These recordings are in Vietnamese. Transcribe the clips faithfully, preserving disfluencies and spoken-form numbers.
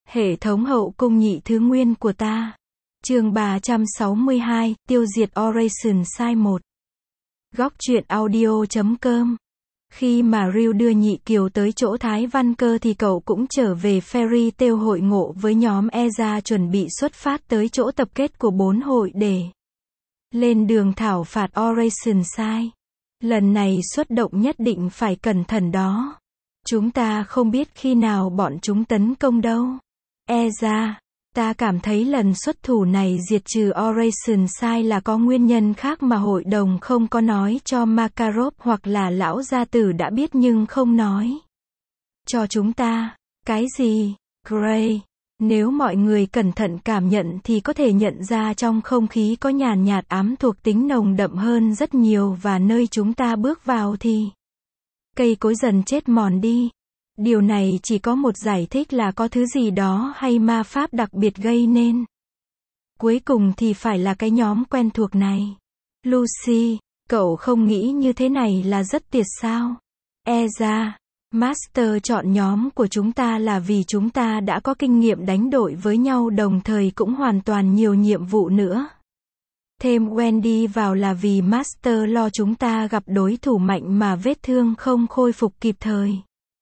Hệ thống hậu cung nhị thứ nguyên của ta. Chương ba trăm sáu mươi hai, tiêu diệt Oration Sai một. Góc truyện audio chấm com. Khi mà Ryu đưa Nhị Kiều tới chỗ Thái Văn Cơ thì cậu cũng trở về Fairy Tail hội ngộ với nhóm Eza chuẩn bị xuất phát tới chỗ tập kết của bốn hội để lên đường thảo phạt Oration Sai. Lần này xuất động nhất định phải cẩn thận đó. Chúng ta không biết khi nào bọn chúng tấn công đâu. Eza, ta cảm thấy lần xuất thủ này diệt trừ Oration Sai là có nguyên nhân khác mà hội đồng không có nói cho Makarov hoặc là lão gia tử đã biết nhưng không nói cho chúng ta. Cái gì? Gray. Nếu mọi người cẩn thận cảm nhận thì có thể nhận ra trong không khí có nhàn nhạt ám thuộc tính nồng đậm hơn rất nhiều và nơi chúng ta bước vào thì cây cối dần chết mòn đi. Điều này chỉ có một giải thích là có thứ gì đó hay ma pháp đặc biệt gây nên. Cuối cùng thì phải là cái nhóm quen thuộc này. Lucy, cậu không nghĩ như thế này là rất tuyệt sao? Eza, Master chọn nhóm của chúng ta là vì chúng ta đã có kinh nghiệm đánh đội với nhau đồng thời cũng hoàn toàn nhiều nhiệm vụ nữa. Thêm Wendy vào là vì Master lo chúng ta gặp đối thủ mạnh mà vết thương không khôi phục kịp thời.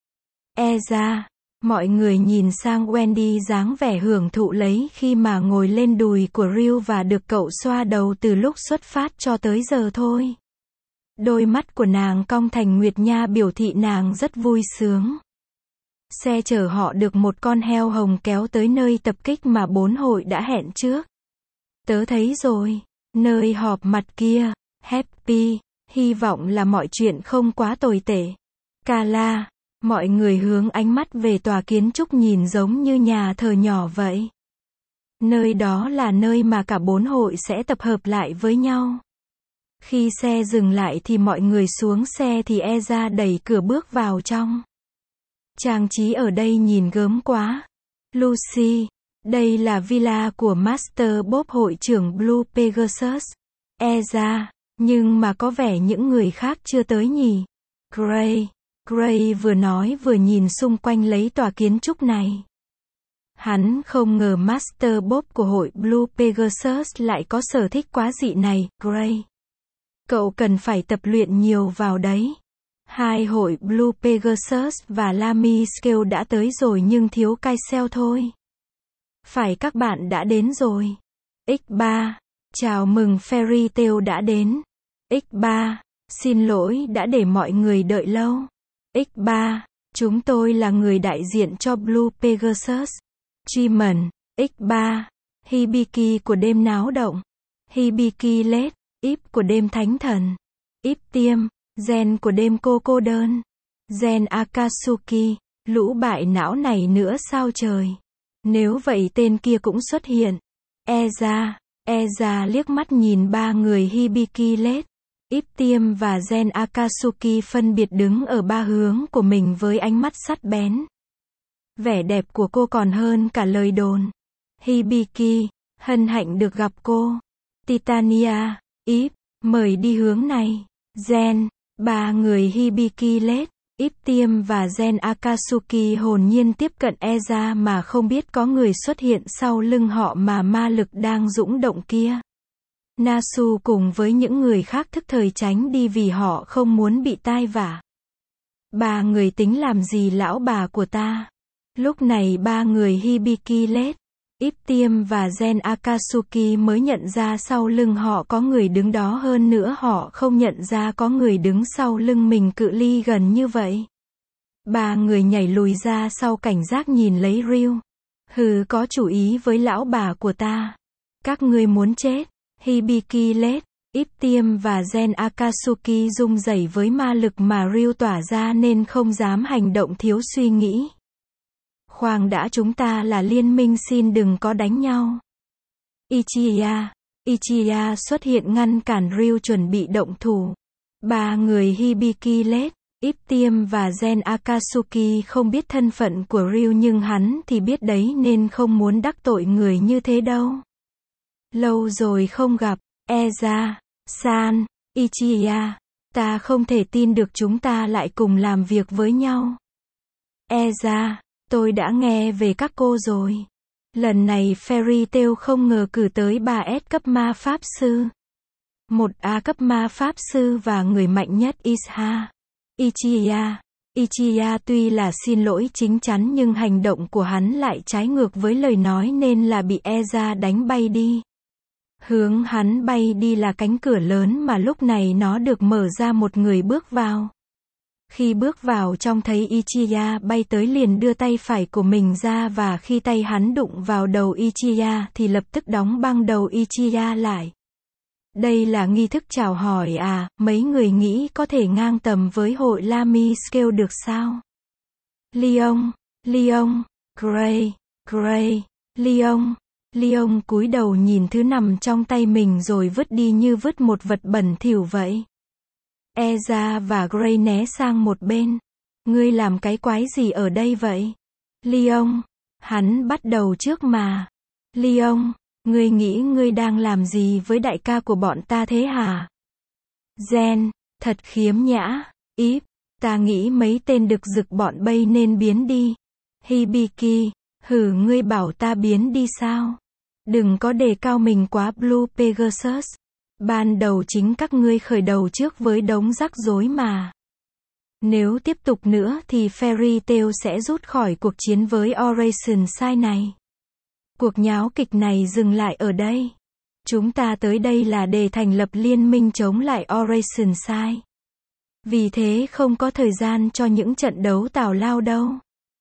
Eza, mọi người nhìn sang Wendy dáng vẻ hưởng thụ lấy khi mà ngồi lên đùi của Ryu và được cậu xoa đầu từ lúc xuất phát cho tới giờ thôi. Đôi mắt của nàng cong thành nguyệt nha biểu thị nàng rất vui sướng. Xe chở họ được một con heo hồng kéo tới nơi tập kích mà bốn hội đã hẹn trước. Tớ thấy rồi, nơi họp mặt kia, Happy, hy vọng là mọi chuyện không quá tồi tệ. Kala, mọi người hướng ánh mắt về tòa kiến trúc nhìn giống như nhà thờ nhỏ vậy. Nơi đó là nơi mà cả bốn hội sẽ tập hợp lại với nhau. Khi xe dừng lại thì mọi người xuống xe thì Eza đẩy cửa bước vào trong. Trang trí ở đây nhìn gớm quá. Lucy, đây là villa của Master Bob hội trưởng Blue Pegasus. Eza, nhưng mà có vẻ những người khác chưa tới nhỉ? Gray. Gray vừa nói vừa nhìn xung quanh lấy tòa kiến trúc này. Hắn không ngờ Master Bob của hội Blue Pegasus lại có sở thích quá dị này. Gray, cậu cần phải tập luyện nhiều vào đấy. Hai hội Blue Pegasus và Lamy Scale đã tới rồi nhưng thiếu Kyle thôi. Phải, các bạn đã đến rồi. ích ba, chào mừng Fairy Tail đã đến. ích ba, xin lỗi đã để mọi người đợi lâu. ích ba, chúng tôi là người đại diện cho Blue Pegasus. Chimon, ích ba, Hibiki của đêm náo động. Hibiki Lết, Íp của đêm thánh thần. Íp Tiêm, Gen của đêm cô cô đơn. Gen Akatsuki, lũ bại não này nữa sao trời. Nếu vậy tên kia cũng xuất hiện. Eza, Eza liếc mắt nhìn ba người Hibiki Lết, Íp Tiêm và Gen Akatsuki phân biệt đứng ở ba hướng của mình với ánh mắt sắc bén. Vẻ đẹp của cô còn hơn cả lời đồn. Hibiki, hân hạnh được gặp cô. Titania, Íp, mời đi hướng này. Gen, ba người Hibiki Lết, Íp Tiêm và Gen Akatsuki hồn nhiên tiếp cận Eza mà không biết có người xuất hiện sau lưng họ mà ma lực đang dũng động kia. Nasu cùng với những người khác thức thời tránh đi vì họ không muốn bị tai vạ. Ba người tính làm gì lão bà của ta? Lúc này ba người Hibiki Lết, Íp Tiêm và Gen Akatsuki mới nhận ra sau lưng họ có người đứng đó, hơn nữa họ không nhận ra có người đứng sau lưng mình cự ly gần như vậy. Ba người nhảy lùi ra sau cảnh giác nhìn lấy Ryu. Hừ, có chủ ý với lão bà của ta. Các ngươi muốn chết. Hibiki Lết, Íp Tiêm và Gen Akatsuki rung rẩy với ma lực mà Ryu tỏa ra nên không dám hành động thiếu suy nghĩ. Khoan đã, chúng ta là liên minh, xin đừng có đánh nhau. Ichiya, Ichiya xuất hiện ngăn cản Ryu chuẩn bị động thủ. Ba người Hibiki Lết, Íp Tiêm và Gen Akatsuki không biết thân phận của Ryu nhưng hắn thì biết đấy nên không muốn đắc tội người như thế đâu. Lâu rồi không gặp. Eza, San, Ichiya, ta không thể tin được chúng ta lại cùng làm việc với nhau. Eza, Tôi đã nghe về các cô rồi. Lần này Fairy Tail không ngờ cử tới ba S cấp ma pháp sư, một A cấp ma pháp sư và người mạnh nhất Isha, Ichiya. Ichiya tuy là xin lỗi chính chắn nhưng hành động của hắn lại trái ngược với lời nói nên là bị Eza đánh bay đi. Hướng hắn bay đi là cánh cửa lớn mà lúc này nó được mở ra, một người bước vào. Khi bước vào trong thấy Ichiya bay tới liền đưa tay phải của mình ra và khi tay hắn đụng vào đầu Ichiya thì lập tức đóng băng đầu Ichiya lại. Đây là nghi thức chào hỏi à, mấy người nghĩ có thể ngang tầm với hội Lamy Scale được sao? Leon, Leon, Gray, Gray, Leon, Leon cúi đầu nhìn thứ nằm trong tay mình rồi vứt đi như vứt một vật bẩn thỉu vậy. Eza và Gray né sang một bên. Ngươi làm cái quái gì ở đây vậy? Leon, hắn bắt đầu trước mà. Leon, ngươi nghĩ ngươi đang làm gì với đại ca của bọn ta thế hả? Zen, thật khiếm nhã. Íp, ta nghĩ mấy tên đực rực bọn bay nên biến đi. Hibiki, hử, ngươi bảo ta biến đi sao? Đừng có đề cao mình quá Blue Pegasus. Ban đầu chính các ngươi khởi đầu trước với đống rắc rối mà. Nếu tiếp tục nữa thì Fairy Tail sẽ rút khỏi cuộc chiến với Oration Sai này. Cuộc nháo kịch này dừng lại ở đây. Chúng ta tới đây là để thành lập liên minh chống lại Oration Sai. Vì thế không có thời gian cho những trận đấu tào lao đâu.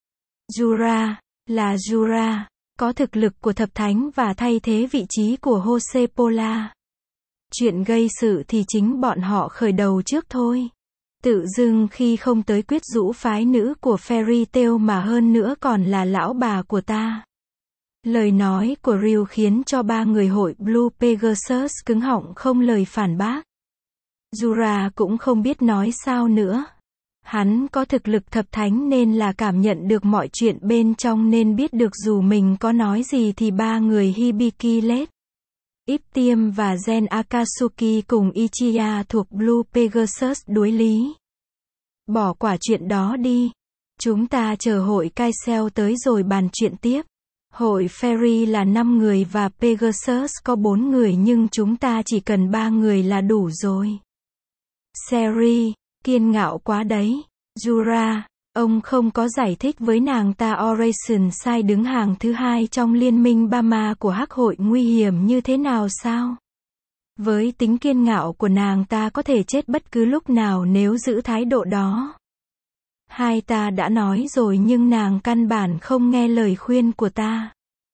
Jura, là Jura, có thực lực của thập thánh và thay thế vị trí của Jose Pola. Chuyện gây sự thì chính bọn họ khởi đầu trước thôi. Tự dưng khi không tới quyết rũ phái nữ của Fairy Tail mà hơn nữa còn là lão bà của ta. Lời nói của Ryu khiến cho ba người hội Blue Pegasus cứng họng không lời phản bác. Jura cũng không biết nói sao nữa. Hắn có thực lực thập thánh nên là cảm nhận được mọi chuyện bên trong nên biết được dù mình có nói gì thì ba người Hibiki lết, Iptium và Gen Akatsuki cùng Ichiya thuộc Blue Pegasus đối lý. Bỏ quả chuyện đó đi. Chúng ta chờ hội Kaisel tới rồi bàn chuyện tiếp. Hội Fairy là năm người và Pegasus có bốn người nhưng chúng ta chỉ cần ba người là đủ rồi. Seri, kiên ngạo quá đấy. Jura, ông không có giải thích với nàng ta Oration Sai đứng hàng thứ hai trong liên minh ba ma của hắc hội nguy hiểm như thế nào sao? Với tính kiên ngạo của nàng ta có thể chết bất cứ lúc nào nếu giữ thái độ đó. Hai ta đã nói rồi nhưng nàng căn bản không nghe lời khuyên của ta.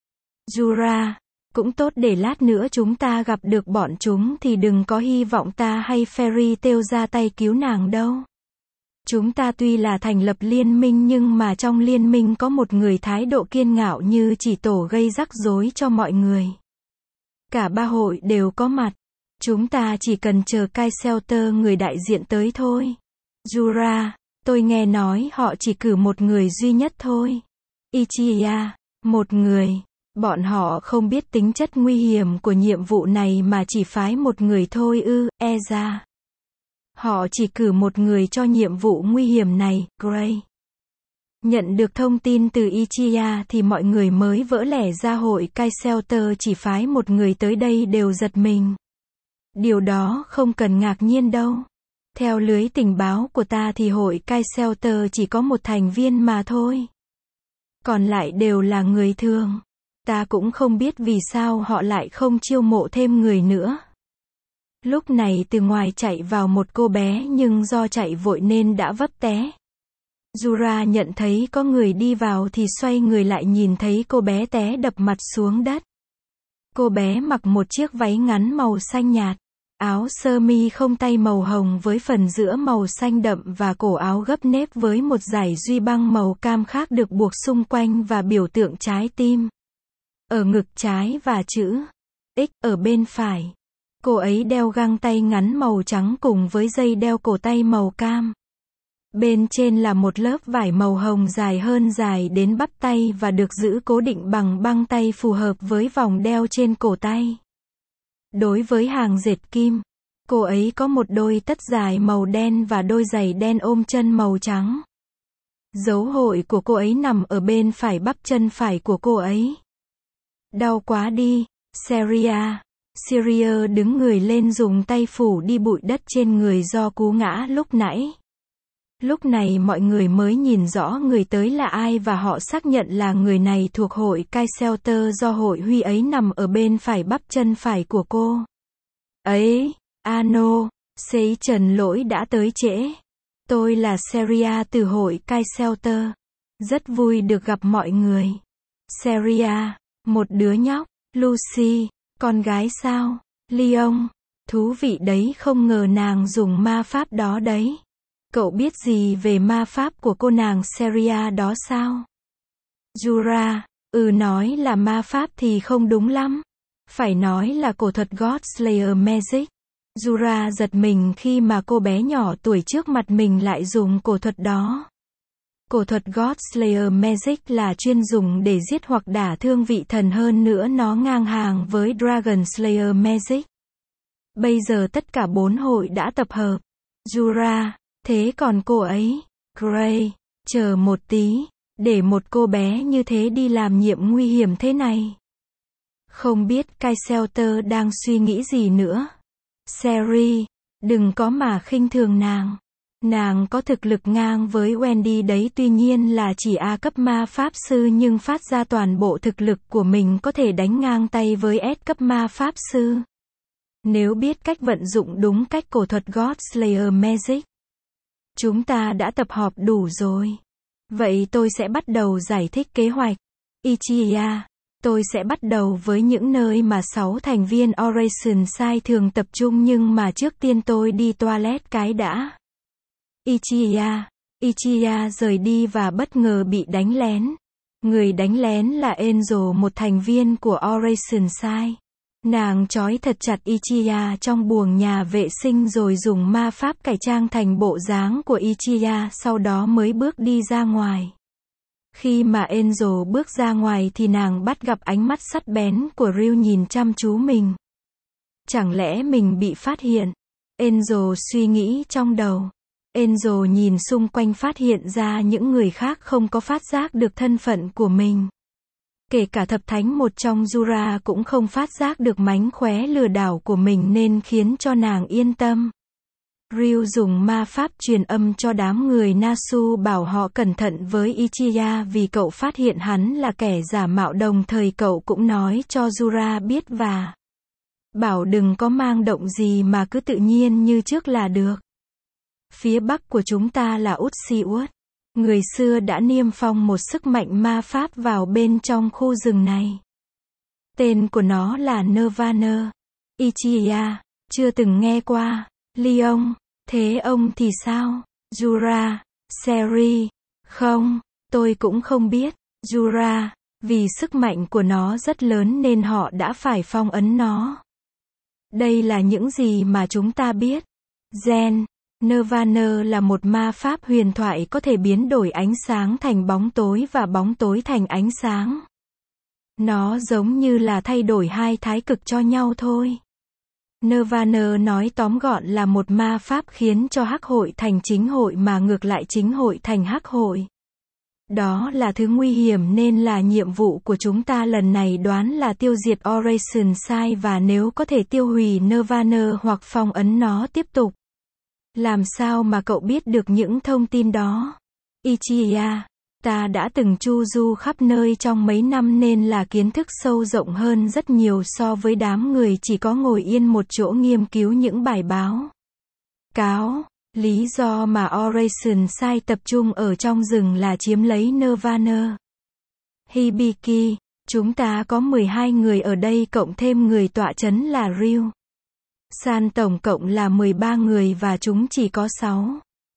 Jura, cũng tốt để lát nữa chúng ta gặp được bọn chúng thì đừng có hy vọng ta hay Fairy Tail ra tay cứu nàng đâu. Chúng ta tuy là thành lập liên minh nhưng mà trong liên minh có một người thái độ kiên ngạo như chỉ tổ gây rắc rối cho mọi người. Cả ba hội đều có mặt. Chúng ta chỉ cần chờ Kaiselter người đại diện tới thôi. Jura, tôi nghe nói họ chỉ cử một người duy nhất thôi. Ichiya, một người. Bọn họ không biết tính chất nguy hiểm của nhiệm vụ này mà chỉ phái một người thôi ư, e ra. Họ chỉ cử một người cho nhiệm vụ nguy hiểm này, Gray. Nhận được thông tin từ Ichiya thì mọi người mới vỡ lẽ ra hội Kaiselter chỉ phái một người tới đây đều giật mình. Điều đó không cần ngạc nhiên đâu. Theo lưới tình báo của ta thì hội Kaiselter chỉ có một thành viên mà thôi. Còn lại đều là người thường. Ta cũng không biết vì sao họ lại không chiêu mộ thêm người nữa. Lúc này từ ngoài chạy vào một cô bé nhưng do chạy vội nên đã vấp té. Jura nhận thấy có người đi vào thì xoay người lại nhìn thấy cô bé té đập mặt xuống đất. Cô bé mặc một chiếc váy ngắn màu xanh nhạt, áo sơ mi không tay màu hồng với phần giữa màu xanh đậm và cổ áo gấp nếp với một dải duy băng màu cam khác được buộc xung quanh và biểu tượng trái tim ở ngực trái và chữ X ở bên phải. Cô ấy đeo găng tay ngắn màu trắng cùng với dây đeo cổ tay màu cam. Bên trên là một lớp vải màu hồng dài hơn dài đến bắp tay và được giữ cố định bằng băng tay phù hợp với vòng đeo trên cổ tay. Đối với hàng dệt kim, cô ấy có một đôi tất dài màu đen và đôi giày đen ôm chân màu trắng. Dấu hội của cô ấy nằm ở bên phải bắp chân phải của cô ấy. Đau quá đi, Syria. Syria đứng người lên dùng tay phủ đi bụi đất trên người do cú ngã lúc nãy. Lúc này mọi người mới nhìn rõ người tới là ai và họ xác nhận là người này thuộc hội Kaiselter do hội Huy ấy nằm ở bên phải bắp chân phải của cô. Ấy, ano, Sấy Trần lỗi đã tới trễ. Tôi là Syria từ hội Kaiselter. Rất vui được gặp mọi người. Syria, một đứa nhóc. Lucy, con gái sao? Leon, thú vị đấy, không ngờ nàng dùng ma pháp đó đấy. Cậu biết gì về ma pháp của cô nàng Syria đó sao? Jura, ừ nói là ma pháp thì không đúng lắm. Phải nói là cổ thuật Godslayer Magic. Jura giật mình khi mà cô bé nhỏ tuổi trước mặt mình lại dùng cổ thuật đó. Cổ thuật Godslayer Magic là chuyên dùng để giết hoặc đả thương vị thần, hơn nữa nó ngang hàng với Dragon Slayer Magic. Bây giờ tất cả bốn hội đã tập hợp. Jura, thế còn cô ấy? Gray, chờ một tí, để một cô bé như thế đi làm nhiệm nguy hiểm thế này. Không biết Kaiselter đang suy nghĩ gì nữa. Sherry, đừng có mà khinh thường nàng. Nàng có thực lực ngang với Wendy đấy, tuy nhiên là chỉ A cấp ma pháp sư nhưng phát ra toàn bộ thực lực của mình có thể đánh ngang tay với S cấp ma pháp sư. Nếu biết cách vận dụng đúng cách cổ thuật Godslayer Magic. Chúng ta đã tập họp đủ rồi. Vậy tôi sẽ bắt đầu giải thích kế hoạch. Ichiya, tôi sẽ bắt đầu với những nơi mà sáu thành viên Operation Sai thường tập trung, nhưng mà trước tiên tôi đi toilet cái đã. Ichiya, Ichiya rời đi và bất ngờ bị đánh lén. Người đánh lén là Angel, một thành viên của Operation Sai. Nàng trói thật chặt Ichiya trong buồng nhà vệ sinh rồi dùng ma pháp cải trang thành bộ dáng của Ichiya, sau đó mới bước đi ra ngoài. Khi mà Angel bước ra ngoài thì nàng bắt gặp ánh mắt sắc bén của Ryu nhìn chăm chú mình. Chẳng lẽ mình bị phát hiện? Angel suy nghĩ trong đầu. Angel nhìn xung quanh phát hiện ra những người khác không có phát giác được thân phận của mình. Kể cả thập thánh một trong Jura cũng không phát giác được mánh khóe lừa đảo của mình nên khiến cho nàng yên tâm. Ryu dùng ma pháp truyền âm cho đám người Nasu bảo họ cẩn thận với Ichiya vì cậu phát hiện hắn là kẻ giả mạo, đồng thời cậu cũng nói cho Jura biết và bảo đừng có mang động gì mà cứ tự nhiên như trước là được. Phía bắc của chúng ta là Utsiwot. Người xưa đã niêm phong một sức mạnh ma pháp vào bên trong khu rừng này. Tên của nó là Nirvana. Ichiya, chưa từng nghe qua. Leon, thế ông thì sao? Jura, Seri, không, tôi cũng không biết. Jura, vì sức mạnh của nó rất lớn nên họ đã phải phong ấn nó. Đây là những gì mà chúng ta biết. Gen, Nirvana là một ma pháp huyền thoại có thể biến đổi ánh sáng thành bóng tối và bóng tối thành ánh sáng. Nó giống như là thay đổi hai thái cực cho nhau thôi. Nirvana nói tóm gọn là một ma pháp khiến cho hắc hội thành chính hội mà ngược lại chính hội thành hắc hội. Đó là thứ nguy hiểm nên là nhiệm vụ của chúng ta lần này đoán là tiêu diệt Operation Sai, và nếu có thể tiêu hủy Nirvana hoặc phong ấn nó tiếp tục. Làm sao mà cậu biết được những thông tin đó? Ichiya, ta đã từng chu du khắp nơi trong mấy năm nên là kiến thức sâu rộng hơn rất nhiều so với đám người chỉ có ngồi yên một chỗ nghiên cứu những bài báo cáo. Lý do mà Operation Sai tập trung ở trong rừng là chiếm lấy Nirvana. Hibiki, chúng ta có mười hai người ở đây cộng thêm người tọa trấn là Ryu. San tổng cộng là mười ba người và chúng chỉ có sáu.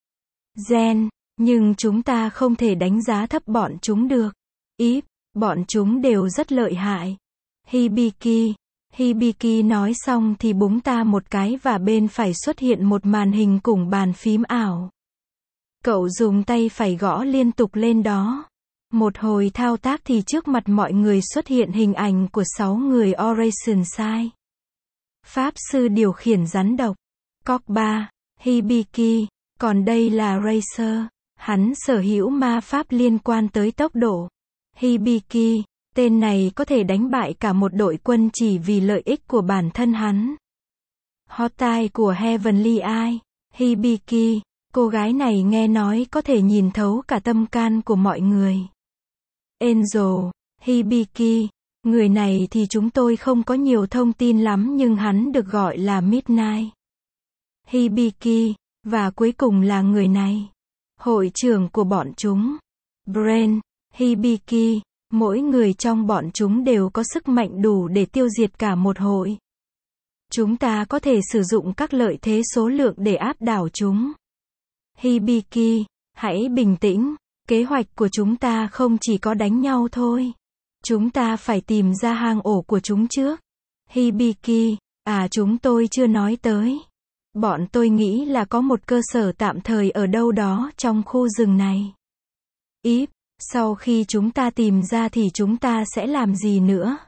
Gen, nhưng chúng ta không thể đánh giá thấp bọn chúng được. Íp, bọn chúng đều rất lợi hại. Hibiki, Hibiki nói xong thì búng ta một cái và bên phải xuất hiện một màn hình cùng bàn phím ảo. Cậu dùng tay phải gõ liên tục lên đó. Một hồi thao tác thì trước mặt mọi người xuất hiện hình ảnh của sáu người Operation Sai. Pháp sư điều khiển rắn độc. Cóc ba, Hibiki, còn đây là Racer. Hắn sở hữu ma pháp liên quan tới tốc độ. Hibiki, tên này có thể đánh bại cả một đội quân chỉ vì lợi ích của bản thân hắn. Hotline của Heavenly Eye. Hibiki, cô gái này nghe nói có thể nhìn thấu cả tâm can của mọi người. Angel, Hibiki, người này thì chúng tôi không có nhiều thông tin lắm nhưng hắn được gọi là Midnight. Hibiki, và cuối cùng là người này. Hội trưởng của bọn chúng. Brain, Hibiki, mỗi người trong bọn chúng đều có sức mạnh đủ để tiêu diệt cả một hội. Chúng ta có thể sử dụng các lợi thế số lượng để áp đảo chúng. Hibiki, hãy bình tĩnh, kế hoạch của chúng ta không chỉ có đánh nhau thôi. Chúng ta phải tìm ra hang ổ của chúng trước. Hibiki, à chúng tôi chưa nói tới. Bọn tôi nghĩ là có một cơ sở tạm thời ở đâu đó trong khu rừng này. Íp, sau khi chúng ta tìm ra thì chúng ta sẽ làm gì nữa?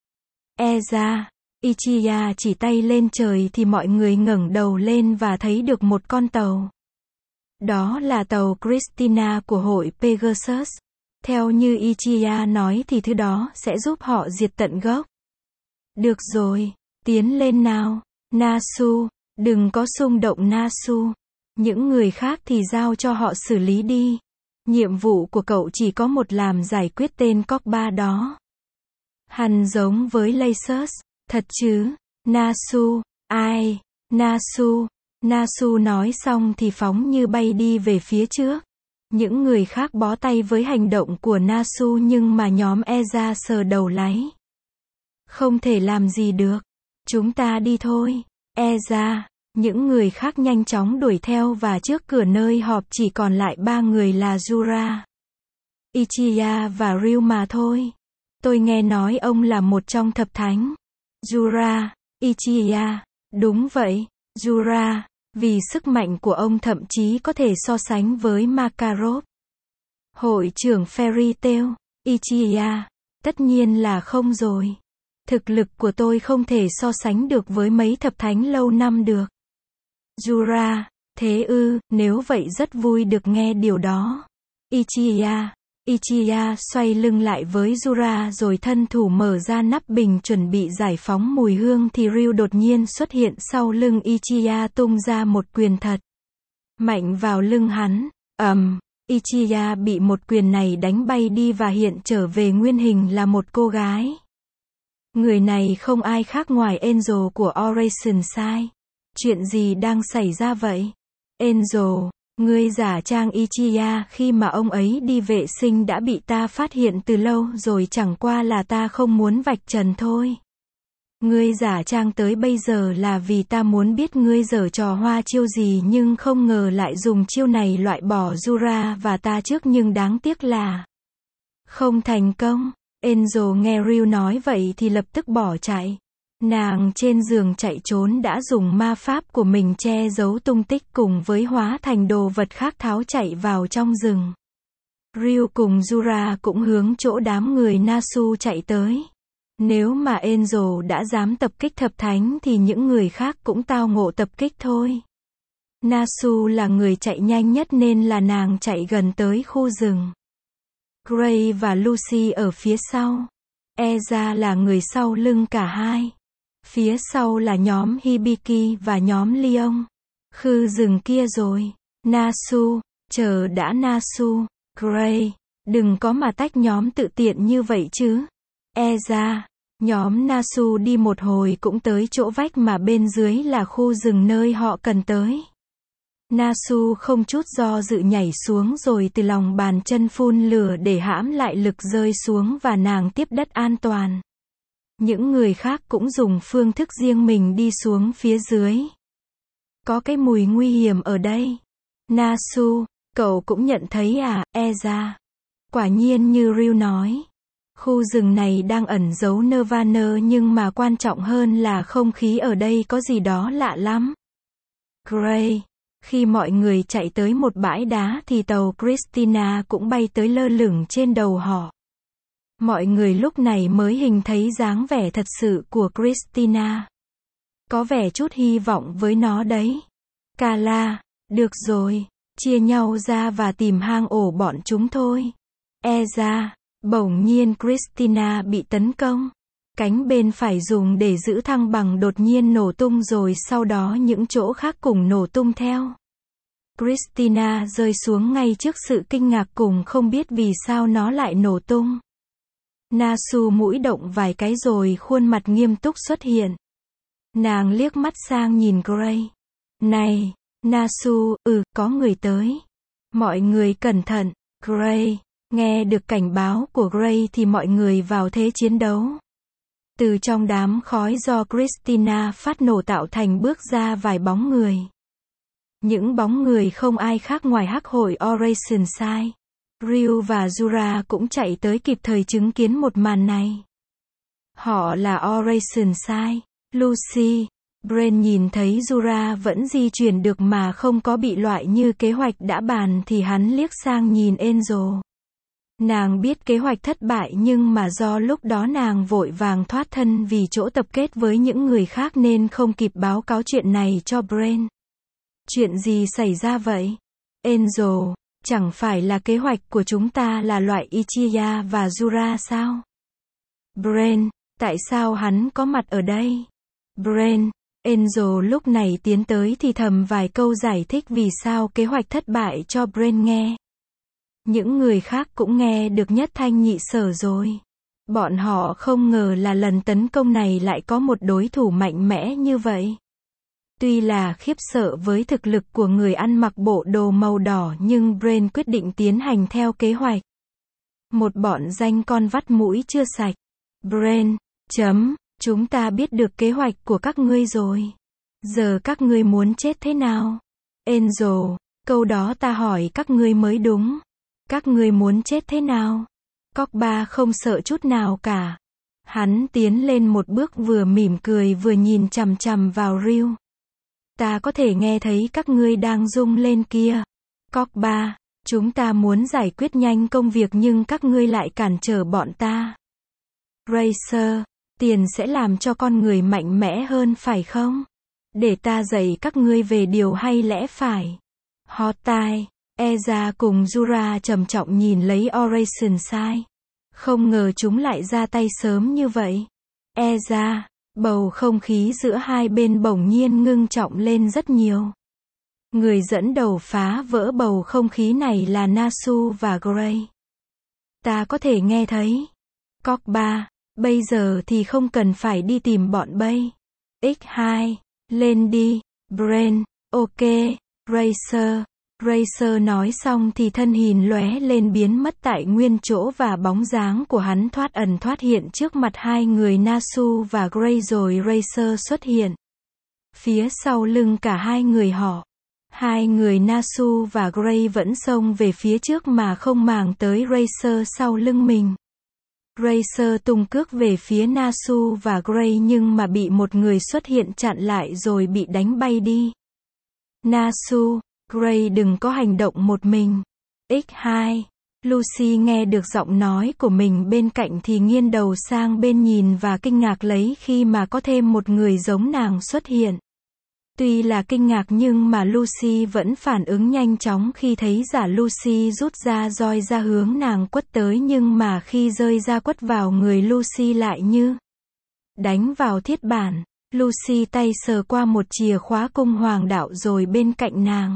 Eza, Ichiya chỉ tay lên trời thì mọi người ngẩng đầu lên và thấy được một con tàu. Đó là tàu Christina của hội Pegasus. Theo như Ichiya nói thì thứ đó sẽ giúp họ diệt tận gốc. Được rồi, tiến lên nào, Nasu, đừng có xung động Nasu. Những người khác thì giao cho họ xử lý đi. Nhiệm vụ của cậu chỉ có một làm giải quyết tên Kokba đó. Hắn giống với Laisus, thật chứ, Nasu, ai, Nasu, Nasu nói xong thì phóng như bay đi về phía trước. Những người khác bó tay với hành động của Nasu nhưng mà nhóm Eza sờ đầu láy. Không thể làm gì được. Chúng ta đi thôi. Eza, những người khác nhanh chóng đuổi theo và trước cửa nơi họp chỉ còn lại ba người là Jura, Ichiya và Ryu mà thôi. Tôi nghe nói ông là một trong thập thánh. Jura, Ichiya, đúng vậy, Jura, vì sức mạnh của ông thậm chí có thể so sánh với Makarov. Hội trưởng Fairy Tail, Ichiya, tất nhiên là không rồi. Thực lực của tôi không thể so sánh được với mấy thập thánh lâu năm được. Jura, thế ư, nếu vậy rất vui được nghe điều đó. Ichiya, Ichiya xoay lưng lại với Jura rồi thân thủ mở ra nắp bình chuẩn bị giải phóng mùi hương thì Ryu đột nhiên xuất hiện sau lưng Ichiya tung ra một quyền thật mạnh vào lưng hắn. ầm, um, Ichiya bị một quyền này đánh bay đi và hiện trở về nguyên hình là một cô gái. Người này không ai khác ngoài Angel của Operation Sai. Chuyện gì đang xảy ra vậy? Angel, ngươi giả trang Ichiya khi mà ông ấy đi vệ sinh đã bị ta phát hiện từ lâu rồi, chẳng qua là ta không muốn vạch trần thôi. Ngươi giả trang tới bây giờ là vì ta muốn biết ngươi giở trò hoa chiêu gì nhưng không ngờ lại dùng chiêu này loại bỏ Jura và ta trước nhưng đáng tiếc là không thành công. Angel nghe Ryu nói vậy thì lập tức bỏ chạy. Nàng trên giường chạy trốn đã dùng ma pháp của mình che giấu tung tích cùng với hóa thành đồ vật khác tháo chạy vào trong rừng. Ryu cùng Jura cũng hướng chỗ đám người Nasu chạy tới. Nếu mà Angel đã dám tập kích thập thánh thì những người khác cũng tao ngộ tập kích thôi. Nasu là người chạy nhanh nhất nên là nàng chạy gần tới khu rừng. Gray và Lucy ở phía sau. Eza là người sau lưng cả hai. Phía sau là nhóm Hibiki và nhóm Leon. Khư rừng kia rồi. Nasu, chờ đã Nasu. Gray, đừng có mà tách nhóm tự tiện như vậy chứ. Eza, nhóm Nasu đi một hồi cũng tới chỗ vách mà bên dưới là khu rừng nơi họ cần tới. Nasu không chút do dự nhảy xuống rồi từ lòng bàn chân phun lửa để hãm lại lực rơi xuống và nàng tiếp đất an toàn. Những người khác cũng dùng phương thức riêng mình đi xuống phía dưới. Có cái mùi nguy hiểm ở đây. Nasu, cậu cũng nhận thấy à, Eza? Quả nhiên như Ryu nói. Khu rừng này đang ẩn giấu Nirvana nhưng mà quan trọng hơn là không khí ở đây có gì đó lạ lắm. Gray, khi mọi người chạy tới một bãi đá thì tàu Christina cũng bay tới lơ lửng trên đầu họ. Mọi người lúc này mới hình thấy dáng vẻ thật sự của Christina. Có vẻ chút hy vọng với nó đấy. Kala, được rồi, chia nhau ra và tìm hang ổ bọn chúng thôi. E ra, bỗng nhiên Christina bị tấn công. Cánh bên phải dùng để giữ thăng bằng đột nhiên nổ tung rồi sau đó những chỗ khác cùng nổ tung theo. Christina rơi xuống ngay trước sự kinh ngạc cùng không biết vì sao nó lại nổ tung. Nasu mũi động vài cái rồi khuôn mặt nghiêm túc xuất hiện. Nàng liếc mắt sang nhìn Gray. Này, Nasu, ừ, có người tới. Mọi người cẩn thận, Gray. Nghe được cảnh báo của Gray thì mọi người vào thế chiến đấu. Từ trong đám khói do Christina phát nổ tạo thành bước ra vài bóng người. Những bóng người không ai khác ngoài hắc hội Oceanside. Ryu và Zura cũng chạy tới kịp thời chứng kiến một màn này. Họ là Oceanside. Lucy. Brain nhìn thấy Zura vẫn di chuyển được mà không có bị loại như kế hoạch đã bàn thì hắn liếc sang nhìn Angel. Nàng biết kế hoạch thất bại nhưng mà do lúc đó nàng vội vàng thoát thân vì chỗ tập kết với những người khác nên không kịp báo cáo chuyện này cho Brain. Chuyện gì xảy ra vậy? Angel, chẳng phải là kế hoạch của chúng ta là loại Ichiya và Zura sao? Brain, tại sao hắn có mặt ở đây? Brain, Angel lúc này tiến tới thì thầm vài câu giải thích vì sao kế hoạch thất bại cho Brain nghe. Những người khác cũng nghe được nhất thanh nhị sở rồi. Bọn họ không ngờ là lần tấn công này lại có một đối thủ mạnh mẽ như vậy. Tuy là khiếp sợ với thực lực của người ăn mặc bộ đồ màu đỏ nhưng Brain quyết định tiến hành theo kế hoạch. Một bọn danh con vắt mũi chưa sạch. Brain, chấm, chúng ta biết được kế hoạch của các ngươi rồi. Giờ các ngươi muốn chết thế nào? Angel, câu đó ta hỏi các ngươi mới đúng. Các ngươi muốn chết thế nào? Cogba không sợ chút nào cả. Hắn tiến lên một bước vừa mỉm cười vừa nhìn chằm chằm vào Ryu. Ta có thể nghe thấy các ngươi đang rung lên kia. Cogba, chúng ta muốn giải quyết nhanh công việc nhưng các ngươi lại cản trở bọn ta. Racer, tiền sẽ làm cho con người mạnh mẽ hơn phải không? Để ta dạy các ngươi về điều hay lẽ phải. Hottie. Eza cùng Zura trầm trọng nhìn lấy Oceanside. Không ngờ chúng lại ra tay sớm như vậy. Eza, bầu không khí giữa hai bên bỗng nhiên ngưng trọng lên rất nhiều. Người dẫn đầu phá vỡ bầu không khí này là Nasu và Gray. Ta có thể nghe thấy. Cogba, bây giờ thì không cần phải đi tìm bọn bay. ích hai, lên đi. Brain, ok. Racer. Racer nói xong thì thân hình lóe lên biến mất tại nguyên chỗ và bóng dáng của hắn thoát ẩn thoát hiện trước mặt hai người Nasu và Gray rồi Racer xuất hiện. Phía sau lưng cả hai người họ. Hai người Nasu và Gray vẫn xông về phía trước mà không màng tới Racer sau lưng mình. Racer tung cước về phía Nasu và Gray nhưng mà bị một người xuất hiện chặn lại rồi bị đánh bay đi. Nasu, Gray đừng có hành động một mình. ích hai. Lucy nghe được giọng nói của mình bên cạnh thì nghiêng đầu sang bên nhìn và kinh ngạc lấy khi mà có thêm một người giống nàng xuất hiện. Tuy là kinh ngạc nhưng mà Lucy vẫn phản ứng nhanh chóng khi thấy giả Lucy rút ra roi ra hướng nàng quất tới nhưng mà khi rơi ra quất vào người Lucy lại như đánh vào thiết bản. Lucy tay sờ qua một chìa khóa cung hoàng đạo rồi bên cạnh nàng.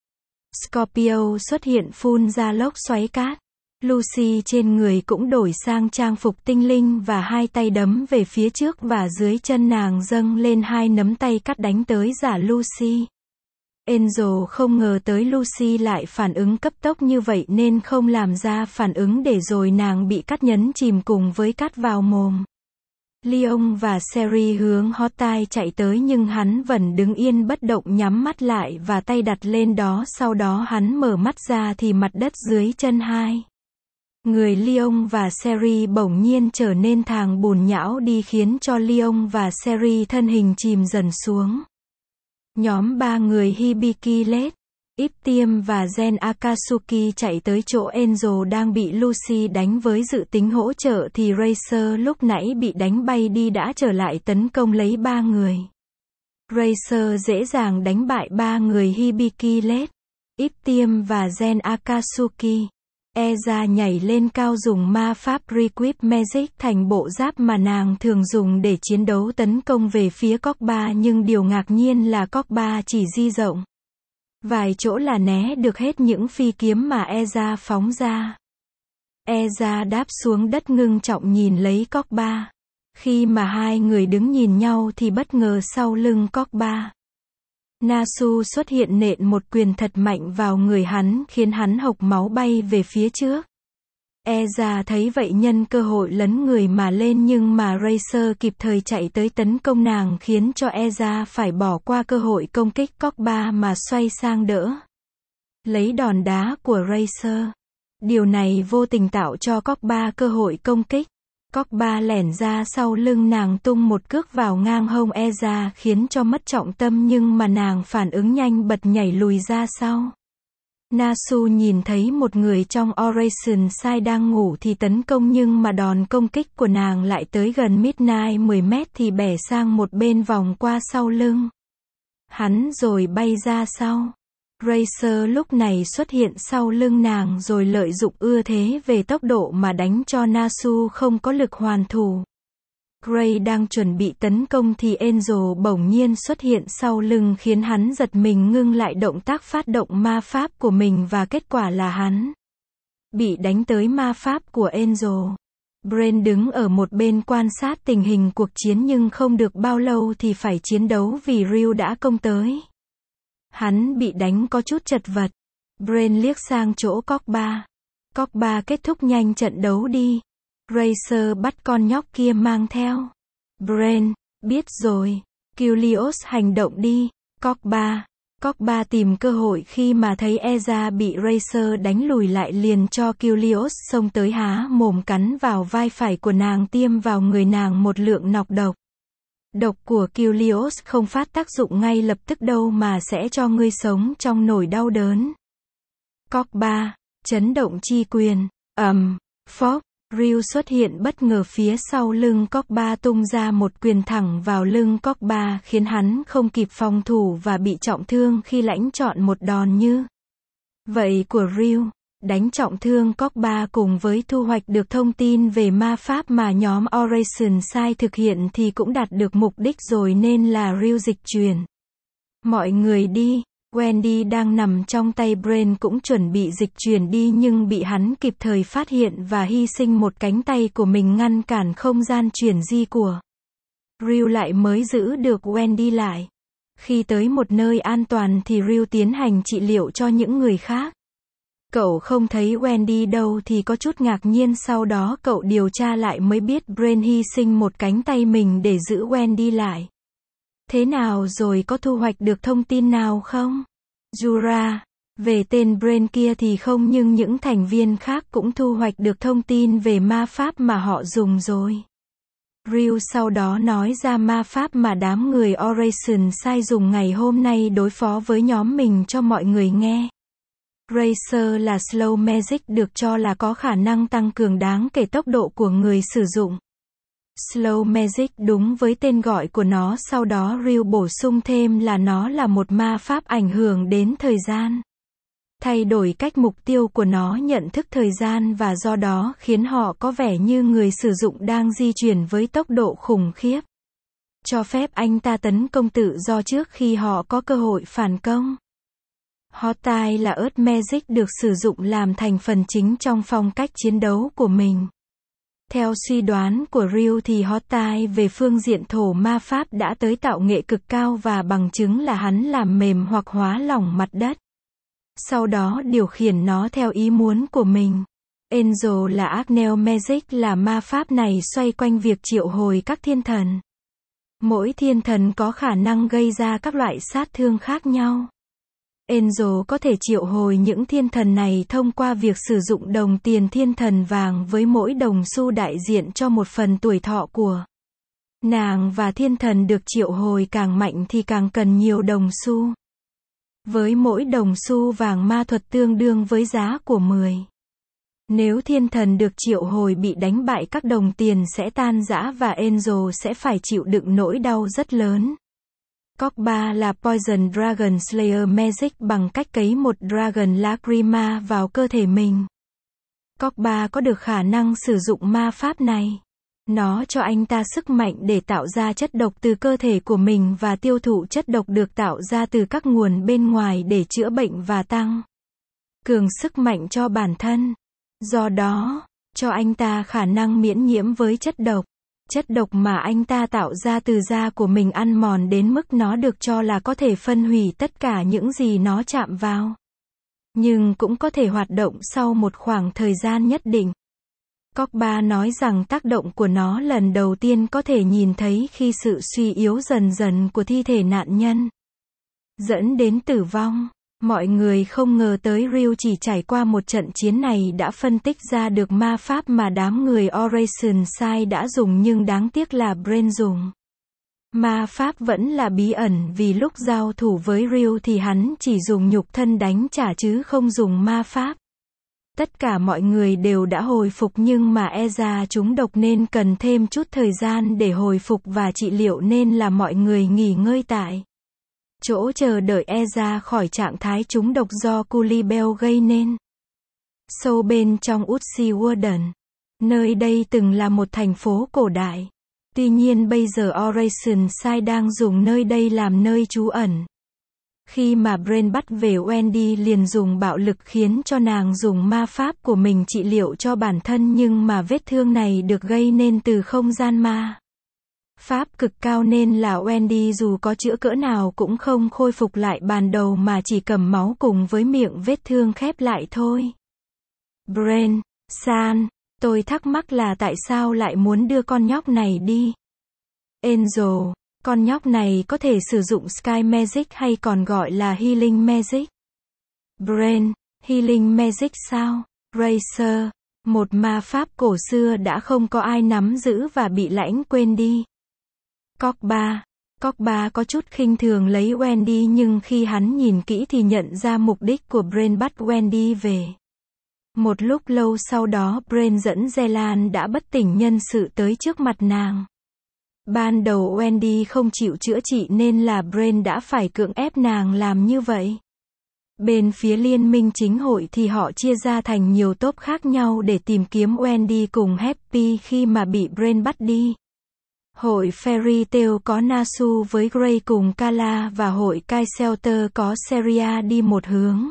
Scorpio xuất hiện phun ra lốc xoáy cát. Lucy trên người cũng đổi sang trang phục tinh linh và hai tay đấm về phía trước và dưới chân nàng dâng lên hai nắm tay cắt đánh tới giả Lucy. Angel không ngờ tới Lucy lại phản ứng cấp tốc như vậy nên không làm ra phản ứng để rồi nàng bị cắt nhấn chìm cùng với cát vào mồm. Leon và Sherry hướng Hottie chạy tới nhưng hắn vẫn đứng yên bất động nhắm mắt lại và tay đặt lên đó sau đó hắn mở mắt ra thì mặt đất dưới chân hai người Leon và Sherry bỗng nhiên trở nên thàng bùn nhão đi khiến cho Leon và Sherry thân hình chìm dần xuống. Nhóm ba người Hibiki Led, Iptium và Gen Akatsuki chạy tới chỗ Angel đang bị Lucy đánh với dự tính hỗ trợ thì Racer lúc nãy bị đánh bay đi đã trở lại tấn công lấy ba người. Racer dễ dàng đánh bại ba người Hibiki Led. Iptiêm và Gen Akatsuki. Eza nhảy lên cao dùng ma pháp Requip Magic thành bộ giáp mà nàng thường dùng để chiến đấu tấn công về phía Cogba, nhưng điều ngạc nhiên là Cogba chỉ di rộng vài chỗ là né được hết những phi kiếm mà Eza phóng ra. Eza đáp xuống đất ngưng trọng nhìn lấy Cogba. Khi mà hai người đứng nhìn nhau thì bất ngờ sau lưng Cogba, Nasu xuất hiện nện một quyền thật mạnh vào người hắn khiến hắn hộc máu bay về phía trước. Eza thấy vậy nhân cơ hội lấn người mà lên, nhưng mà Racer kịp thời chạy tới tấn công nàng khiến cho Eza phải bỏ qua cơ hội công kích Cogba mà xoay sang đỡ lấy đòn đá của Racer. Điều này vô tình tạo cho Cogba cơ hội công kích. Cogba lẻn ra sau lưng nàng tung một cước vào ngang hông Eza khiến cho mất trọng tâm, nhưng mà nàng phản ứng nhanh bật nhảy lùi ra sau. Nasu nhìn thấy một người trong Operation Sai đang ngủ thì tấn công, nhưng mà đòn công kích của nàng lại tới gần Midnight mười mét thì bẻ sang một bên vòng qua sau lưng hắn rồi bay ra sau. Racer lúc này xuất hiện sau lưng nàng rồi lợi dụng ưu thế về tốc độ mà đánh cho Nasu không có lực hoàn thủ. Gray đang chuẩn bị tấn công thì Angel bỗng nhiên xuất hiện sau lưng khiến hắn giật mình, ngưng lại động tác phát động ma pháp của mình và kết quả là hắn bị đánh tới ma pháp của Angel. Brain đứng ở một bên quan sát tình hình cuộc chiến, nhưng không được bao lâu thì phải chiến đấu vì Ryu đã công tới. Hắn bị đánh có chút chật vật. Brain liếc sang chỗ Cogba. Cogba kết thúc nhanh trận đấu đi. Racer bắt con nhóc kia mang theo. Brain, biết rồi. Kulios hành động đi. Cogba. Cogba tìm cơ hội khi mà thấy Eza bị Racer đánh lùi lại liền cho Kulios xông tới há mồm cắn vào vai phải của nàng, tiêm vào người nàng một lượng nọc độc. Độc của Kulios không phát tác dụng ngay lập tức đâu mà sẽ cho ngươi sống trong nỗi đau đớn. Cogba, chấn động chi quyền, ầm, um, phốc, Ryu xuất hiện bất ngờ phía sau lưng Cogba tung ra một quyền thẳng vào lưng Cogba khiến hắn không kịp phòng thủ và bị trọng thương khi lãnh trọn một đòn như vậy của Ryu. Đánh trọng thương Cogba cùng với thu hoạch được thông tin về ma pháp mà nhóm Operation Sai thực hiện thì cũng đạt được mục đích rồi, nên là Ryu dịch chuyển. Mọi người đi. Wendy đang nằm trong tay Brain cũng chuẩn bị dịch chuyển đi, nhưng bị hắn kịp thời phát hiện và hy sinh một cánh tay của mình ngăn cản không gian chuyển di của Ryu, lại mới giữ được Wendy lại. Khi tới một nơi an toàn thì Ryu tiến hành trị liệu cho những người khác. Cậu không thấy Wendy đâu thì có chút ngạc nhiên, sau đó cậu điều tra lại mới biết Brain hy sinh một cánh tay mình để giữ Wendy lại. Thế nào rồi, có thu hoạch được thông tin nào không? Jura, về tên Brain kia thì không, nhưng những thành viên khác cũng thu hoạch được thông tin về ma pháp mà họ dùng rồi. Ryu sau đó nói ra ma pháp mà đám người Operation Sai dùng ngày hôm nay đối phó với nhóm mình cho mọi người nghe. Racer là Slow Magic, được cho là có khả năng tăng cường đáng kể tốc độ của người sử dụng. Slow Magic đúng với tên gọi của nó, sau đó Ryu bổ sung thêm là nó là một ma pháp ảnh hưởng đến thời gian. Thay đổi cách mục tiêu của nó nhận thức thời gian và do đó khiến họ có vẻ như người sử dụng đang di chuyển với tốc độ khủng khiếp. Cho phép anh ta tấn công tự do trước khi họ có cơ hội phản công. Hostile là Earth Magic được sử dụng làm thành phần chính trong phong cách chiến đấu của mình. Theo suy đoán của Ryu thì Hostile về phương diện thổ ma pháp đã tới tạo nghệ cực cao, và bằng chứng là hắn làm mềm hoặc hóa lỏng mặt đất, sau đó điều khiển nó theo ý muốn của mình. Angel là Arcane Magic, là ma pháp này xoay quanh việc triệu hồi các thiên thần. Mỗi thiên thần có khả năng gây ra các loại sát thương khác nhau. Angel có thể triệu hồi những thiên thần này thông qua việc sử dụng đồng tiền thiên thần vàng, với mỗi đồng xu đại diện cho một phần tuổi thọ của nàng, và thiên thần được triệu hồi càng mạnh thì càng cần nhiều đồng xu. Với mỗi đồng xu vàng ma thuật tương đương với giá của mười. Nếu thiên thần được triệu hồi bị đánh bại, các đồng tiền sẽ tan rã và Angel sẽ phải chịu đựng nỗi đau rất lớn. Cóc ba là Poison Dragon Slayer Magic bằng cách cấy một Dragon Lacrima vào cơ thể mình. Cóc ba có được khả năng sử dụng ma pháp này. Nó cho anh ta sức mạnh để tạo ra chất độc từ cơ thể của mình và tiêu thụ chất độc được tạo ra từ các nguồn bên ngoài để chữa bệnh và tăng cường sức mạnh cho bản thân. Do đó, cho anh ta khả năng miễn nhiễm với chất độc. Chất độc mà anh ta tạo ra từ da của mình ăn mòn đến mức nó được cho là có thể phân hủy tất cả những gì nó chạm vào. Nhưng cũng có thể hoạt động sau một khoảng thời gian nhất định. Cóc ba nói rằng tác động của nó lần đầu tiên có thể nhìn thấy khi sự suy yếu dần dần của thi thể nạn nhân dẫn đến tử vong. Mọi người không ngờ tới Ryu chỉ trải qua một trận chiến này đã phân tích ra được ma pháp mà đám người Operation Sai đã dùng, nhưng đáng tiếc là Brain dùng. Ma pháp vẫn là bí ẩn vì lúc giao thủ với Ryu thì hắn chỉ dùng nhục thân đánh trả chứ không dùng ma pháp. Tất cả mọi người đều đã hồi phục nhưng mà e ra chúng độc nên cần thêm chút thời gian để hồi phục và trị liệu nên là mọi người nghỉ ngơi tại chỗ chờ đợi e ra khỏi trạng thái trúng độc do Culibel gây nên. Sâu bên trong Utsi Warden. Nơi đây từng là một thành phố cổ đại. Tuy nhiên bây giờ Operation Sai đang dùng nơi đây làm nơi trú ẩn. Khi mà Brain bắt về Wendy liền dùng bạo lực khiến cho nàng dùng ma pháp của mình trị liệu cho bản thân, nhưng mà vết thương này được gây nên từ không gian ma pháp cực cao nên là Wendy dù có chữa cỡ nào cũng không khôi phục lại ban đầu mà chỉ cầm máu cùng với miệng vết thương khép lại thôi. Brain, San, tôi thắc mắc là tại sao lại muốn đưa con nhóc này đi. Angel, con nhóc này có thể sử dụng Sky Magic hay còn gọi là Healing Magic. Brain, Healing Magic sao? Racer, một ma pháp cổ xưa đã không có ai nắm giữ và bị lãng quên đi. Cóc ba, Cóc ba có chút khinh thường lấy Wendy nhưng khi hắn nhìn kỹ thì nhận ra mục đích của Brain bắt Wendy về. Một lúc lâu sau đó Brain dẫn Zelan đã bất tỉnh nhân sự tới trước mặt nàng. Ban đầu Wendy không chịu chữa trị nên là Brain đã phải cưỡng ép nàng làm như vậy. Bên phía liên minh chính hội thì họ chia ra thành nhiều tốp khác nhau để tìm kiếm Wendy cùng Happy khi mà bị Brain bắt đi. Hội Fairy Tail có Nasu với Gray cùng Kala và hội Kai Shelter có Seria đi một hướng.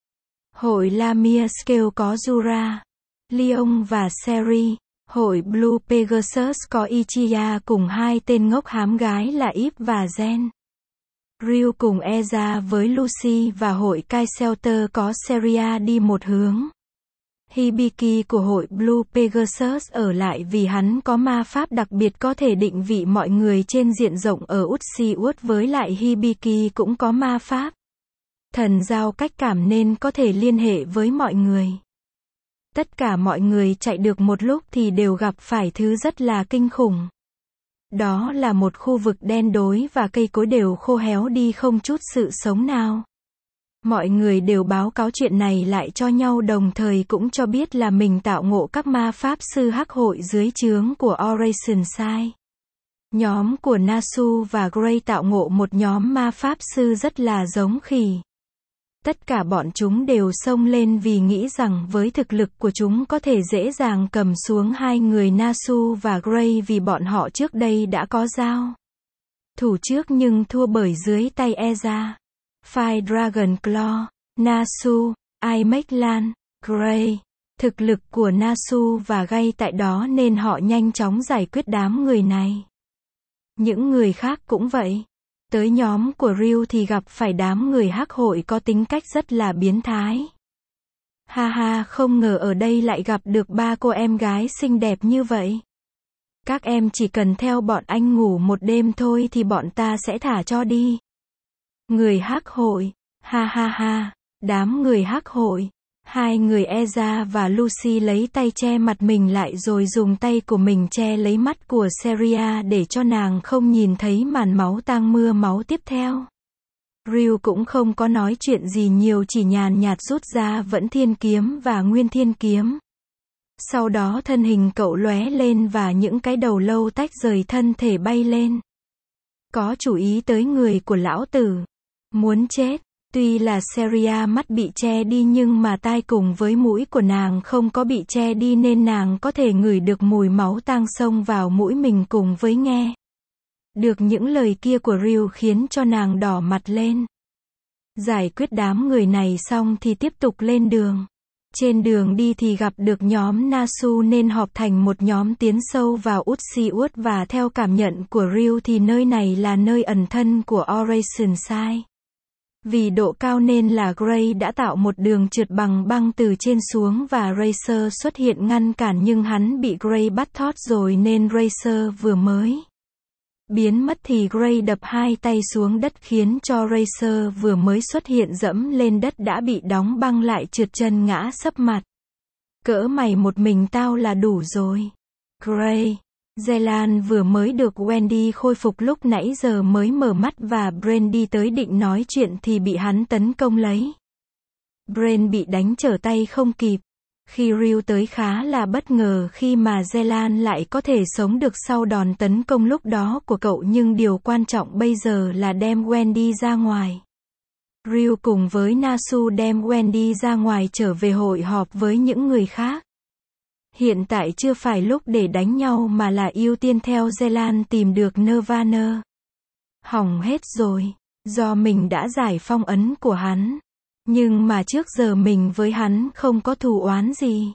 Hội Lamia Scale có Jura, Leon và Seri. Hội Blue Pegasus có Ichiya cùng hai tên ngốc hám gái là Eve và Zen. Ryu cùng Eza với Lucy và hội Kai Shelter có Seria đi một hướng. Hibiki của hội Blue Pegasus ở lại vì hắn có ma pháp đặc biệt có thể định vị mọi người trên diện rộng ở Uchiwot, với lại Hibiki cũng có ma pháp thần giao cách cảm nên có thể liên hệ với mọi người. Tất cả mọi người chạy được một lúc thì đều gặp phải thứ rất là kinh khủng. Đó là một khu vực đen đối và cây cối đều khô héo đi không chút sự sống nào. Mọi người đều báo cáo chuyện này lại cho nhau đồng thời cũng cho biết là mình tạo ngộ các ma pháp sư hắc hội dưới trướng của Operation Sai. Nhóm của Nasu và Gray tạo ngộ một nhóm ma pháp sư rất là giống khỉ. Tất cả bọn chúng đều xông lên vì nghĩ rằng với thực lực của chúng có thể dễ dàng cầm xuống hai người Nasu và Gray vì bọn họ trước đây đã có giao thủ trước nhưng thua bởi dưới tay Eza. Fire Dragon Claw, Nasu, Imake Lan, Gray. Thực lực của Nasu và Gray tại đó nên họ nhanh chóng giải quyết đám người này. Những người khác cũng vậy. Tới nhóm của Ryu thì gặp phải đám người hắc hội có tính cách rất là biến thái. Ha ha, không ngờ ở đây lại gặp được ba cô em gái xinh đẹp như vậy. Các em chỉ cần theo bọn anh ngủ một đêm thôi thì bọn ta sẽ thả cho đi. Người hắc hội, ha ha ha, đám người hắc hội. Hai người Eza và Lucy lấy tay che mặt mình lại rồi dùng tay của mình che lấy mắt của Seria để cho nàng không nhìn thấy màn máu tang mưa máu tiếp theo. Ryu cũng không có nói chuyện gì nhiều, chỉ nhàn nhạt rút ra Vẫn Thiên Kiếm và Nguyên Thiên Kiếm. Sau đó thân hình cậu lóe lên và những cái đầu lâu tách rời thân thể bay lên. Có chú ý tới người của lão tử. Muốn chết. Tuy là Seria mắt bị che đi nhưng mà tai cùng với mũi của nàng không có bị che đi nên nàng có thể ngửi được mùi máu tang xông vào mũi mình cùng với nghe được những lời kia của Ryu khiến cho nàng đỏ mặt lên. Giải quyết đám người này xong thì tiếp tục lên đường. Trên đường đi thì gặp được nhóm Nasu nên họp thành một nhóm tiến sâu vào Utsiut và theo cảm nhận của Ryu thì nơi này là nơi ẩn thân của Oceanside. Vì độ cao nên là Gray đã tạo một đường trượt bằng băng từ trên xuống và Racer xuất hiện ngăn cản nhưng hắn bị Gray bắt thót rồi nên Racer vừa mới biến mất thì Gray đập hai tay xuống đất khiến cho Racer vừa mới xuất hiện dẫm lên đất đã bị đóng băng lại trượt chân ngã sấp mặt. Cỡ mày một mình tao là đủ rồi. Gray. Zelan vừa mới được Wendy khôi phục lúc nãy giờ mới mở mắt và Brain đi tới định nói chuyện thì bị hắn tấn công lấy. Brain bị đánh trở tay không kịp. Khi Ryu tới khá là bất ngờ khi mà Zelan lại có thể sống được sau đòn tấn công lúc đó của cậu nhưng điều quan trọng bây giờ là đem Wendy ra ngoài. Ryu cùng với Nasu đem Wendy ra ngoài trở về hội họp với những người khác. Hiện tại chưa phải lúc để đánh nhau mà là ưu tiên theo Zelan tìm được Nirvana. Hỏng hết rồi. Do mình đã giải phong ấn của hắn. Nhưng mà trước giờ mình với hắn không có thù oán gì.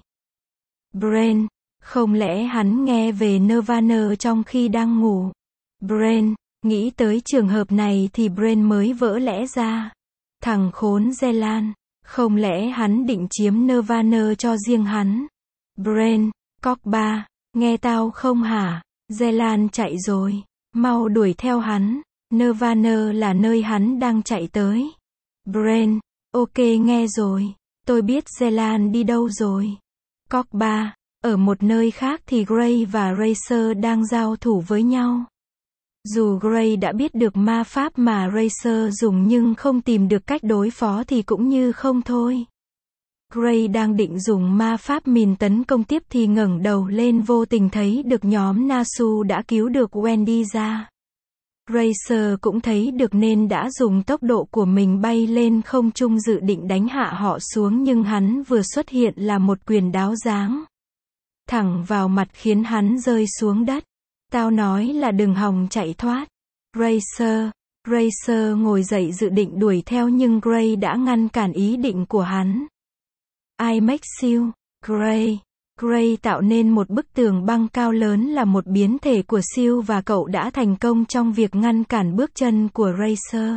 Brain. Không lẽ hắn nghe về Nirvana trong khi đang ngủ? Brain. Nghĩ tới trường hợp này thì Brain mới vỡ lẽ ra. Thằng khốn Zelan. Không lẽ hắn định chiếm Nirvana cho riêng hắn? Brain. Cock ba. Nghe tao không hả? Zelan chạy rồi. Mau đuổi theo hắn. Nirvana là nơi hắn đang chạy tới. Brain. Ok nghe rồi. Tôi biết Zelan đi đâu rồi. Cock ba. Ở một nơi khác thì Gray và Racer đang giao thủ với nhau. Dù Gray đã biết được ma pháp mà Racer dùng nhưng không tìm được cách đối phó thì cũng như không thôi. Gray đang định dùng ma pháp mìn tấn công tiếp thì ngẩng đầu lên vô tình thấy được nhóm Nasu đã cứu được Wendy ra. Racer cũng thấy được nên đã dùng tốc độ của mình bay lên không trung dự định đánh hạ họ xuống nhưng hắn vừa xuất hiện là một quyền đáo giáng thẳng vào mặt khiến hắn rơi xuống đất. Tao nói là đừng hòng chạy thoát. Racer. Racer ngồi dậy dự định đuổi theo nhưng Gray đã ngăn cản ý định của hắn. I make you, Gray. Gray tạo nên một bức tường băng cao lớn là một biến thể của siêu và cậu đã thành công trong việc ngăn cản bước chân của Racer.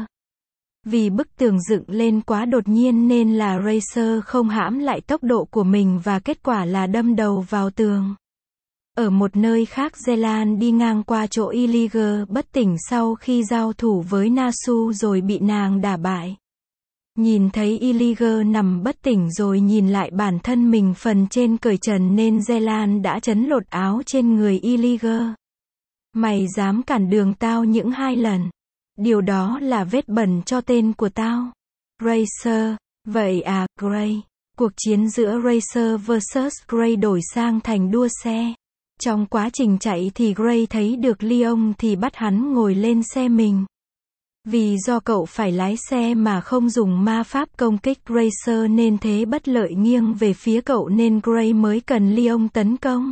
Vì bức tường dựng lên quá đột nhiên nên là Racer không hãm lại tốc độ của mình và kết quả là đâm đầu vào tường. Ở một nơi khác Zelan đi ngang qua chỗ Iliger bất tỉnh sau khi giao thủ với Nasu rồi bị nàng đả bại. Nhìn thấy Iliger nằm bất tỉnh rồi nhìn lại bản thân mình phần trên cởi trần nên Zelan đã chấn lột áo trên người Iliger. Mày dám cản đường tao những hai lần. Điều đó là vết bẩn cho tên của tao. Racer. Vậy à, Gray. Cuộc chiến giữa Racer versus Gray đổi sang thành đua xe. Trong quá trình chạy thì Gray thấy được Leon thì bắt hắn ngồi lên xe mình. Vì do cậu phải lái xe mà không dùng ma pháp công kích Racer nên thế bất lợi nghiêng về phía cậu nên Gray mới cần Leon tấn công.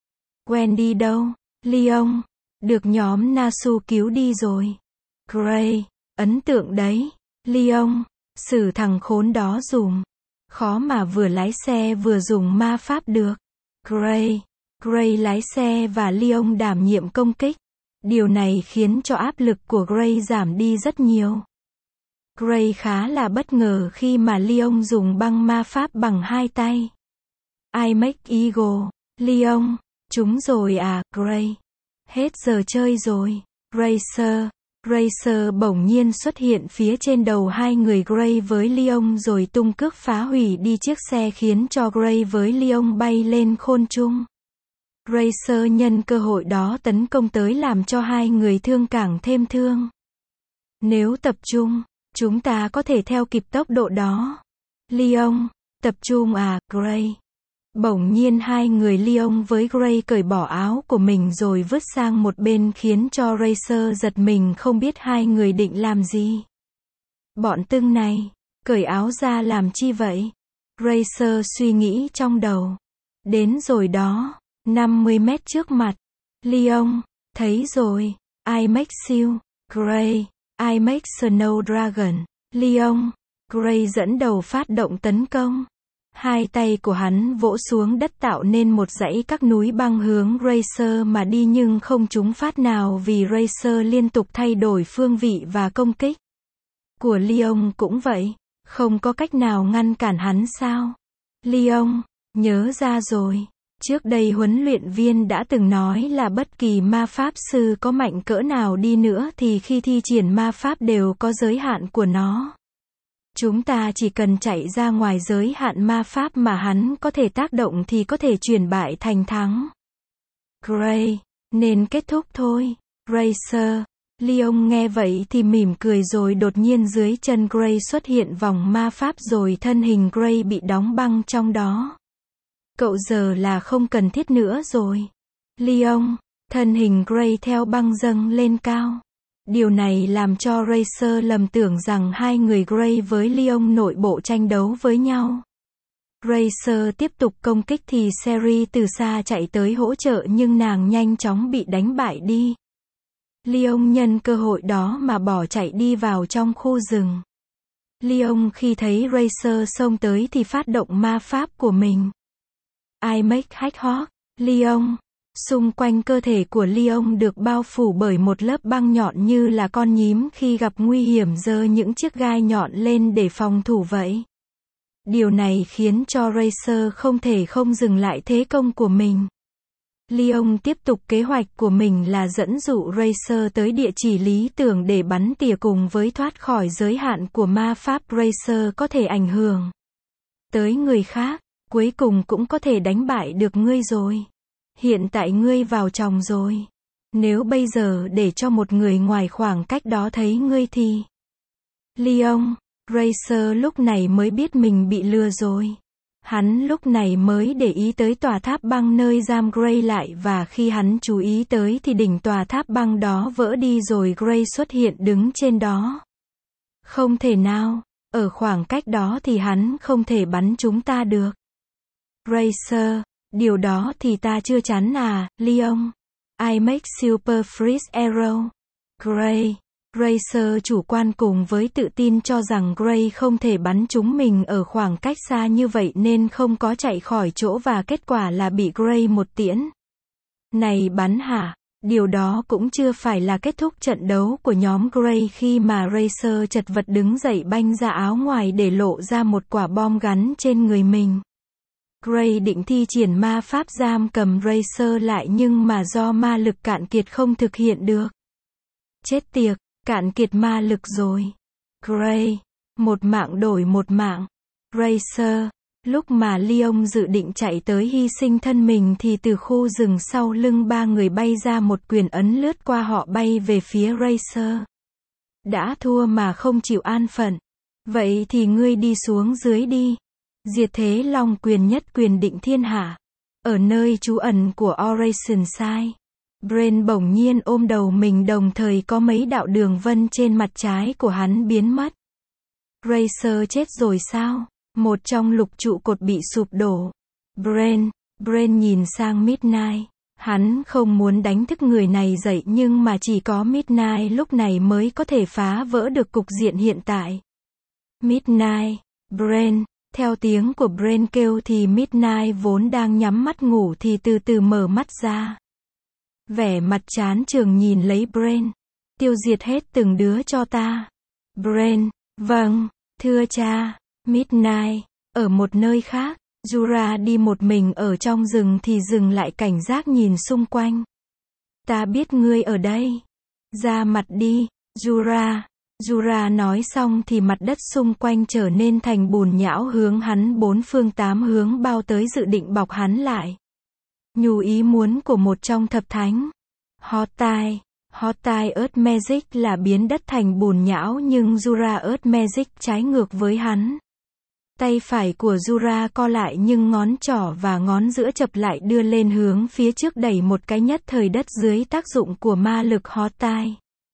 Wendy đâu? Leon. Được nhóm Nasu cứu đi rồi. Gray. Ấn tượng đấy. Leon. Xử thằng khốn đó dùm. Khó mà vừa lái xe vừa dùng ma pháp được. Gray. Gray lái xe và Leon đảm nhiệm công kích. Điều này khiến cho áp lực của Gray giảm đi rất nhiều. Gray khá là bất ngờ khi mà Leon dùng băng ma pháp bằng hai tay. I make eagle. Leon. Chúng rồi à, Gray. Hết giờ chơi rồi. Racer. Racer bỗng nhiên xuất hiện phía trên đầu hai người Gray với Leon rồi tung cước phá hủy đi chiếc xe khiến cho Gray với Leon bay lên khôn trung. Racer nhân cơ hội đó tấn công tới làm cho hai người thương càng thêm thương. Nếu tập trung, chúng ta có thể theo kịp tốc độ đó. Leon. Tập trung à, Gray. Bỗng nhiên hai người Leon với Gray cởi bỏ áo của mình rồi vứt sang một bên khiến cho Racer giật mình không biết hai người định làm gì. Bọn tưng này, cởi áo ra làm chi vậy? Racer suy nghĩ trong đầu. Đến rồi đó, năm mươi mét trước mặt. Leon, thấy rồi, I make you, Gray, I make Snow Dragon. Leon, Gray dẫn đầu phát động tấn công. Hai tay của hắn vỗ xuống đất tạo nên một dãy các núi băng hướng Racer mà đi nhưng không trúng phát nào vì Racer liên tục thay đổi phương vị và công kích. Của Leon cũng vậy, không có cách nào ngăn cản hắn sao? Leon, nhớ ra rồi. Trước đây huấn luyện viên đã từng nói là bất kỳ ma pháp sư có mạnh cỡ nào đi nữa thì khi thi triển ma pháp đều có giới hạn của nó. Chúng ta chỉ cần chạy ra ngoài giới hạn ma pháp mà hắn có thể tác động thì có thể chuyển bại thành thắng. Gray, nên kết thúc thôi. Racer. Leon nghe vậy thì mỉm cười rồi đột nhiên dưới chân Gray xuất hiện vòng ma pháp rồi thân hình Gray bị đóng băng trong đó. Cậu giờ là không cần thiết nữa rồi. Leon, thân hình Gray theo băng dâng lên cao. Điều này làm cho Racer lầm tưởng rằng hai người Gray với Leon nội bộ tranh đấu với nhau. Racer tiếp tục công kích thì Sherry từ xa chạy tới hỗ trợ nhưng nàng nhanh chóng bị đánh bại đi. Leon nhân cơ hội đó mà bỏ chạy đi vào trong khu rừng. Leon khi thấy Racer xông tới thì phát động ma pháp của mình. I make Hedgehog. Leon. Xung quanh cơ thể của Leon được bao phủ bởi một lớp băng nhọn như là con nhím khi gặp nguy hiểm giơ những chiếc gai nhọn lên để phòng thủ vậy. Điều này khiến cho Racer không thể không dừng lại thế công của mình. Leon tiếp tục kế hoạch của mình là dẫn dụ Racer tới địa chỉ lý tưởng để bắn tỉa cùng với thoát khỏi giới hạn của ma pháp Racer có thể ảnh hưởng tới người khác, cuối cùng cũng có thể đánh bại được ngươi rồi. Hiện tại ngươi vào chòng rồi. Nếu bây giờ để cho một người ngoài khoảng cách đó thấy ngươi thì... Leon, Racer lúc này mới biết mình bị lừa rồi. Hắn lúc này mới để ý tới tòa tháp băng nơi giam Gray lại và khi hắn chú ý tới thì đỉnh tòa tháp băng đó vỡ đi rồi Gray xuất hiện đứng trên đó. Không thể nào, ở khoảng cách đó thì hắn không thể bắn chúng ta được. Racer, điều đó thì ta chưa chắn à, Leon. I make super freeze arrow. Gray. Racer chủ quan cùng với tự tin cho rằng Gray không thể bắn chúng mình ở khoảng cách xa như vậy nên không có chạy khỏi chỗ và kết quả là bị Gray một tiễn. Này bắn hả? Điều đó cũng chưa phải là kết thúc trận đấu của nhóm Gray khi mà Racer chật vật đứng dậy banh ra áo ngoài để lộ ra một quả bom gắn trên người mình. Gray định thi triển ma pháp giam cầm Racer lại nhưng mà do ma lực cạn kiệt không thực hiện được. Chết tiệt, cạn kiệt ma lực rồi. Gray, một mạng đổi một mạng. Racer, lúc mà Leon dự định chạy tới hy sinh thân mình thì từ khu rừng sau lưng ba người bay ra một quyền ấn lướt qua họ bay về phía Racer. Đã thua mà không chịu an phận. Vậy thì ngươi đi xuống dưới đi. Diệt thế long quyền nhất quyền định thiên hạ. Ở nơi trú ẩn của Oceanside. Brain bỗng nhiên ôm đầu mình đồng thời có mấy đạo đường vân trên mặt trái của hắn biến mất. Racer chết rồi sao? Một trong lục trụ cột bị sụp đổ. Brain, Brain nhìn sang Midnight. Hắn không muốn đánh thức người này dậy nhưng mà chỉ có Midnight lúc này mới có thể phá vỡ được cục diện hiện tại. Midnight, Brain. Theo tiếng của Brain kêu thì Midnight vốn đang nhắm mắt ngủ thì từ từ mở mắt ra. Vẻ mặt chán chường nhìn lấy Brain. Tiêu diệt hết từng đứa cho ta. Brain, vâng, thưa cha. Midnight, ở một nơi khác, Jura đi một mình ở trong rừng thì dừng lại cảnh giác nhìn xung quanh. Ta biết ngươi ở đây. Ra mặt đi, Jura. Jura nói xong thì mặt đất xung quanh trở nên thành bùn nhão hướng hắn bốn phương tám hướng bao tới dự định bọc hắn lại. Nhu ý muốn của một trong thập thánh. Hostile. Hostile Earth Magic là biến đất thành bùn nhão nhưng Jura Earth Magic trái ngược với hắn. Tay phải của Jura co lại nhưng ngón trỏ và ngón giữa chập lại đưa lên hướng phía trước đẩy một cái nhất thời đất dưới tác dụng của ma lực Hostile.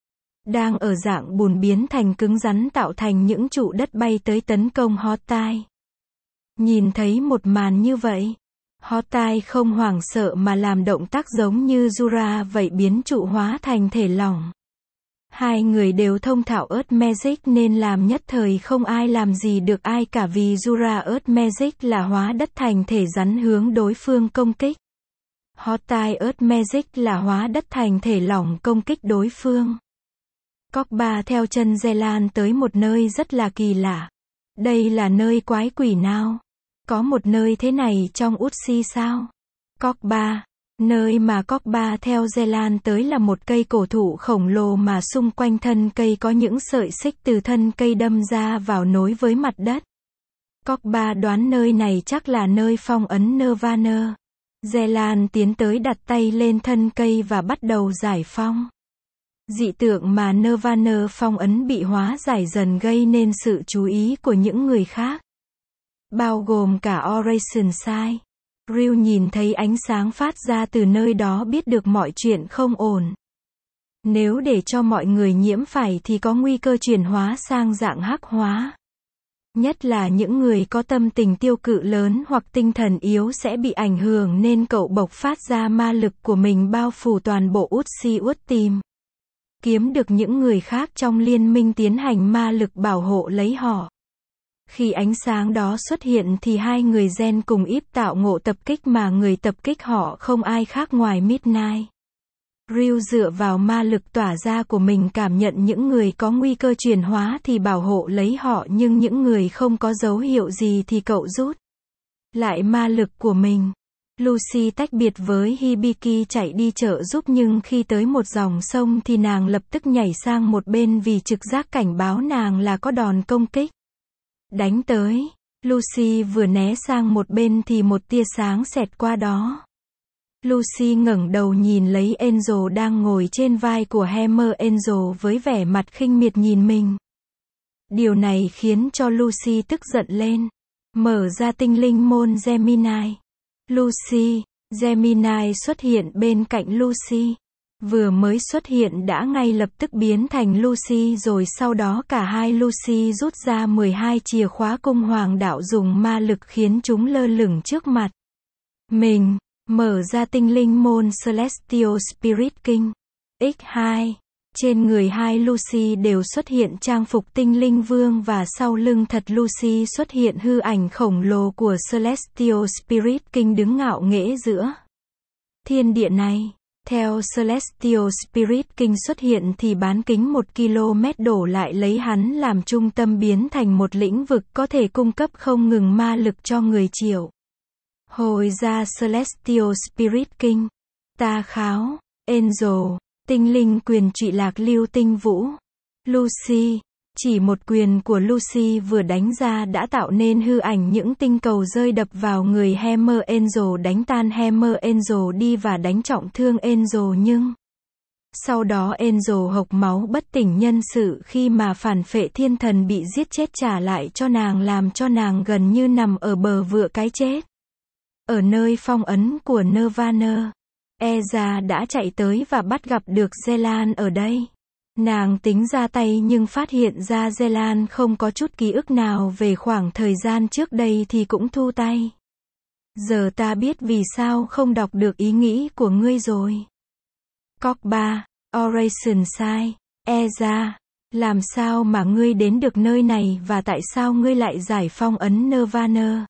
Đang ở dạng bùn biến thành cứng rắn tạo thành những trụ đất bay tới tấn công Hostile. Nhìn thấy một màn như vậy, Hostile không hoảng sợ mà làm động tác giống như Jura vậy biến trụ hóa thành thể lỏng. Hai người đều thông thạo Earth Magic nên làm nhất thời không ai làm gì được ai cả vì Jura Earth Magic là hóa đất thành thể rắn hướng đối phương công kích. Hostile Earth Magic là hóa đất thành thể lỏng công kích đối phương. Cogba theo chân Zelan tới một nơi rất là kỳ lạ. Đây là nơi quái quỷ nào? Có một nơi thế này trong Utsi sao? Cogba. Nơi mà Cogba theo Zelan tới là một cây cổ thụ khổng lồ mà xung quanh thân cây có những sợi xích từ thân cây đâm ra vào nối với mặt đất. Cogba đoán nơi này chắc là nơi phong ấn Nirvana. Zelan tiến tới đặt tay lên thân cây và bắt đầu giải phong. Dị tượng mà Nirvana phong ấn bị hóa giải dần gây nên sự chú ý của những người khác. Bao gồm cả Operation Sai. Ryu nhìn thấy ánh sáng phát ra từ nơi đó biết được mọi chuyện không ổn. Nếu để cho mọi người nhiễm phải thì có nguy cơ chuyển hóa sang dạng hắc hóa. Nhất là những người có tâm tình tiêu cự lớn hoặc tinh thần yếu sẽ bị ảnh hưởng nên cậu bộc phát ra ma lực của mình bao phủ toàn bộ Utsi Ut Team. Kiếm được những người khác trong liên minh tiến hành ma lực bảo hộ lấy họ. Khi ánh sáng đó xuất hiện thì hai người gen cùng íp tạo ngộ tập kích mà người tập kích họ không ai khác ngoài Midnight. Ryu dựa vào ma lực tỏa ra của mình cảm nhận những người có nguy cơ chuyển hóa thì bảo hộ lấy họ nhưng những người không có dấu hiệu gì thì cậu rút lại ma lực của mình. Lucy tách biệt với Hibiki chạy đi trợ giúp nhưng khi tới một dòng sông thì nàng lập tức nhảy sang một bên vì trực giác cảnh báo nàng là có đòn công kích đánh tới. Lucy vừa né sang một bên thì một tia sáng xẹt qua đó. Lucy ngẩng đầu nhìn lấy Angel đang ngồi trên vai của Hammer Angel với vẻ mặt khinh miệt nhìn mình. Điều này khiến cho Lucy tức giận lên. Mở ra tinh linh môn Gemini. Lucy, Gemini xuất hiện bên cạnh Lucy. Vừa mới xuất hiện đã ngay lập tức biến thành Lucy rồi sau đó cả hai Lucy rút ra mười hai chìa khóa cung hoàng đạo dùng ma lực khiến chúng lơ lửng trước mặt mình. Mở ra tinh linh môn Celestial Spirit King. nhân hai. Trên người hai Lucy đều xuất hiện trang phục tinh linh vương và sau lưng thật Lucy xuất hiện hư ảnh khổng lồ của Celestial Spirit King đứng ngạo nghễ giữa thiên địa này. Theo Celestial Spirit King xuất hiện thì bán kính một ki lô mét đổ lại lấy hắn làm trung tâm biến thành một lĩnh vực có thể cung cấp không ngừng ma lực cho người chịu. Hồi ra Celestial Spirit King. Ta kháo. Angel. Tinh linh quyền trụy lạc lưu tinh vũ. Lucy. Chỉ một quyền của Lucy vừa đánh ra đã tạo nên hư ảnh những tinh cầu rơi đập vào người Hammer Angel đánh tan Hammer Angel đi và đánh trọng thương Angel nhưng sau đó Angel hộc máu bất tỉnh nhân sự khi mà phản phệ thiên thần bị giết chết trả lại cho nàng làm cho nàng gần như nằm ở bờ vựa cái chết. Ở nơi phong ấn của Nirvana, Eza đã chạy tới và bắt gặp được Zelan ở đây. Nàng tính ra tay nhưng phát hiện ra Zelan không có chút ký ức nào về khoảng thời gian trước đây thì cũng thu tay. Giờ ta biết vì sao không đọc được ý nghĩ của ngươi rồi. Cogba, Operation Sai, Eza, làm sao mà ngươi đến được nơi này và tại sao ngươi lại giải phong ấn Nirvana?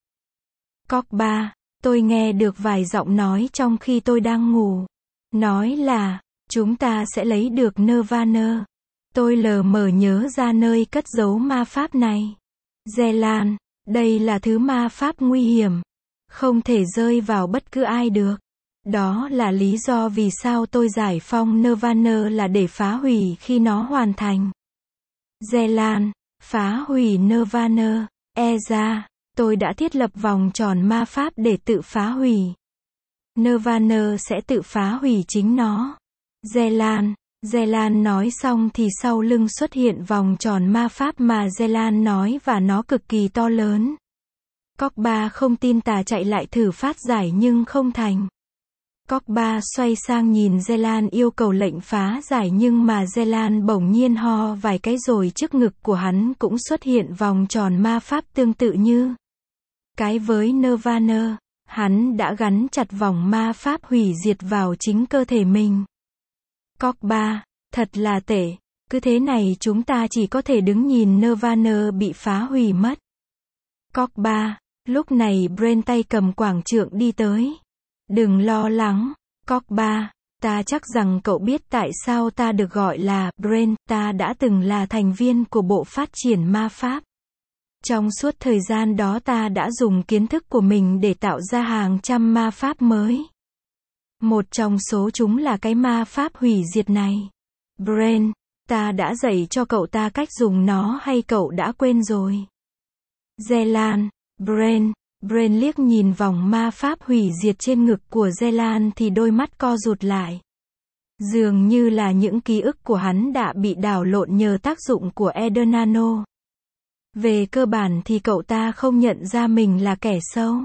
Cogba, tôi nghe được vài giọng nói trong khi tôi đang ngủ. Nói là, chúng ta sẽ lấy được Nirvana. Tôi lờ mờ nhớ ra nơi cất giấu ma pháp này. Zelan, đây là thứ ma pháp nguy hiểm. Không thể rơi vào bất cứ ai được. Đó là lý do vì sao tôi giải phong Nirvana là để phá hủy khi nó hoàn thành. Zelan, phá hủy Nirvana. Eza, tôi đã thiết lập vòng tròn ma pháp để tự phá hủy. Nirvana sẽ tự phá hủy chính nó. Zelan, Zelan nói xong thì sau lưng xuất hiện vòng tròn ma pháp mà Zelan nói và nó cực kỳ to lớn. Pogba không tin tà chạy lại thử phát giải nhưng không thành. Pogba xoay sang nhìn Zelan yêu cầu lệnh phá giải nhưng mà Zelan bỗng nhiên ho vài cái rồi trước ngực của hắn cũng xuất hiện vòng tròn ma pháp tương tự như cái với Nirvana. Hắn đã gắn chặt vòng ma pháp hủy diệt vào chính cơ thể mình. Pogba, thật là tệ. Cứ thế này chúng ta chỉ có thể đứng nhìn Nirvana bị phá hủy mất. Pogba, lúc này Brent tay cầm quảng trượng đi tới. Đừng lo lắng, Pogba, ta chắc rằng cậu biết tại sao ta được gọi là Brent, ta đã từng là thành viên của bộ phát triển ma pháp. Trong suốt thời gian đó ta đã dùng kiến thức của mình để tạo ra hàng trăm ma pháp mới. Một trong số chúng là cái ma pháp hủy diệt này. Brent, ta đã dạy cho cậu ta cách dùng nó hay cậu đã quên rồi? Zelan, Brent, Brent liếc nhìn vòng ma pháp hủy diệt trên ngực của Zelan thì đôi mắt co rụt lại. Dường như là những ký ức của hắn đã bị đảo lộn nhờ tác dụng của Eder-Nano. Về cơ bản thì cậu ta không nhận ra mình là kẻ xấu.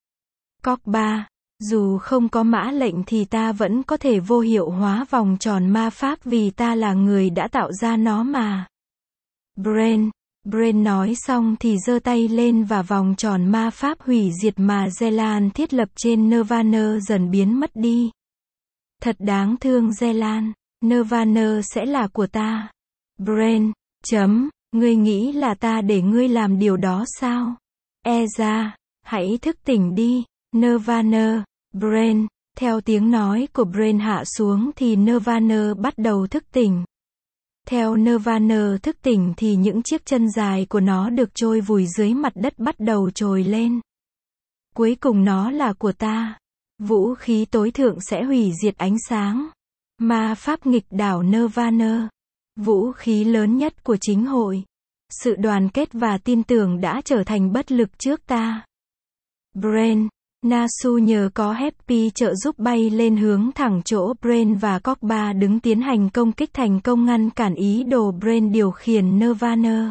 Pogba, dù không có mã lệnh thì ta vẫn có thể vô hiệu hóa vòng tròn ma pháp vì ta là người đã tạo ra nó mà. Brent, Brent nói xong thì giơ tay lên và vòng tròn ma pháp hủy diệt mà Zelan thiết lập trên Nirvana dần biến mất đi. Thật đáng thương Zelan, Nirvana sẽ là của ta. Brent, chấm, ngươi nghĩ là ta để ngươi làm điều đó sao? E ra, hãy thức tỉnh đi, Nirvana. Brent, theo tiếng nói của Brent hạ xuống thì Nirvana bắt đầu thức tỉnh. Theo Nirvana thức tỉnh thì những chiếc chân dài của nó được chôn vùi dưới mặt đất bắt đầu trồi lên. Cuối cùng nó là của ta. Vũ khí tối thượng sẽ hủy diệt ánh sáng. Ma pháp nghịch đảo Nirvana. Vũ khí lớn nhất của chính hội. Sự đoàn kết và tin tưởng đã trở thành bất lực trước ta. Brent, Nasu nhờ có Happy trợ giúp bay lên hướng thẳng chỗ Brent và Pogba đứng tiến hành công kích thành công ngăn cản ý đồ Brent điều khiển Nirvana.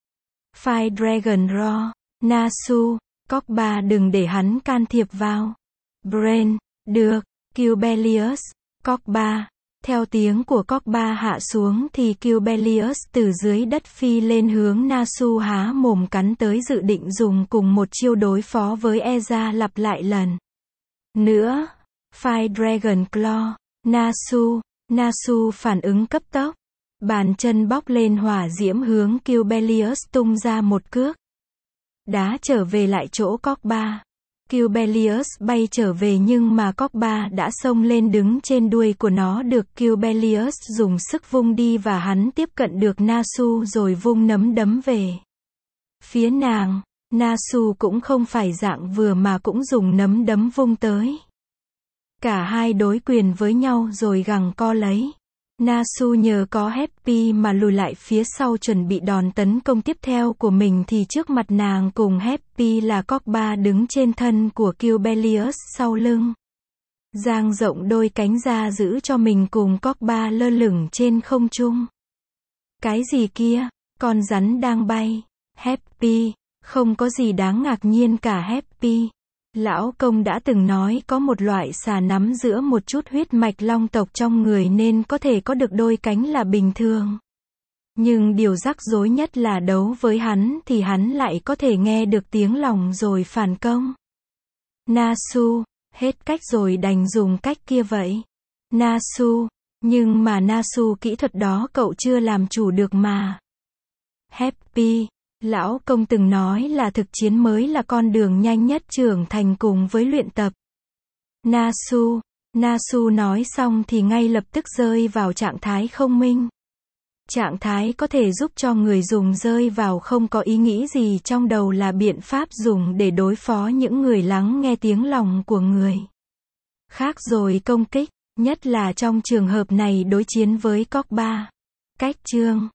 Fire Dragon Roar, Nasu, Pogba đừng để hắn can thiệp vào. Brent, được, Cubelius, Pogba. Theo tiếng của Pogba hạ xuống thì Cubelius từ dưới đất phi lên hướng Nasu há mồm cắn tới dự định dùng cùng một chiêu đối phó với Eza lặp lại lần nữa. Fire Dragon Claw, Nasu, Nasu phản ứng cấp tốc. Bàn chân bóc lên hỏa diễm hướng Cubelius tung ra một cước. Đá trở về lại chỗ Pogba. Cubelius bay trở về nhưng mà Pogba đã xông lên đứng trên đuôi của nó được Cubelius dùng sức vung đi và hắn tiếp cận được Nasu rồi vung nắm đấm về phía nàng. Nasu cũng không phải dạng vừa mà cũng dùng nắm đấm vung tới. Cả hai đối quyền với nhau rồi giằng co lấy. Nasu nhờ có Happy mà lùi lại phía sau chuẩn bị đòn tấn công tiếp theo của mình thì trước mặt nàng cùng Happy là Pogba đứng trên thân của Cubelius sau lưng. Dang rộng đôi cánh ra giữ cho mình cùng Pogba lơ lửng trên không trung. Cái gì kia? Con rắn đang bay. Happy, không có gì đáng ngạc nhiên cả Happy. Lão công đã từng nói có một loại xà nắm giữa một chút huyết mạch long tộc trong người nên có thể có được đôi cánh là bình thường. Nhưng điều rắc rối nhất là đấu với hắn thì hắn lại có thể nghe được tiếng lòng rồi phản công. Nasu, hết cách rồi đành dùng cách kia vậy. Nasu, nhưng mà Nasu kỹ thuật đó cậu chưa làm chủ được mà. Happy, lão công từng nói là thực chiến mới là con đường nhanh nhất trưởng thành cùng với luyện tập. Nasu, Nasu nói xong thì ngay lập tức rơi vào trạng thái không minh. Trạng thái có thể giúp cho người dùng rơi vào không có ý nghĩ gì trong đầu là biện pháp dùng để đối phó những người lắng nghe tiếng lòng của người khác rồi công kích, nhất là trong trường hợp này đối chiến với Pogba. Cách chương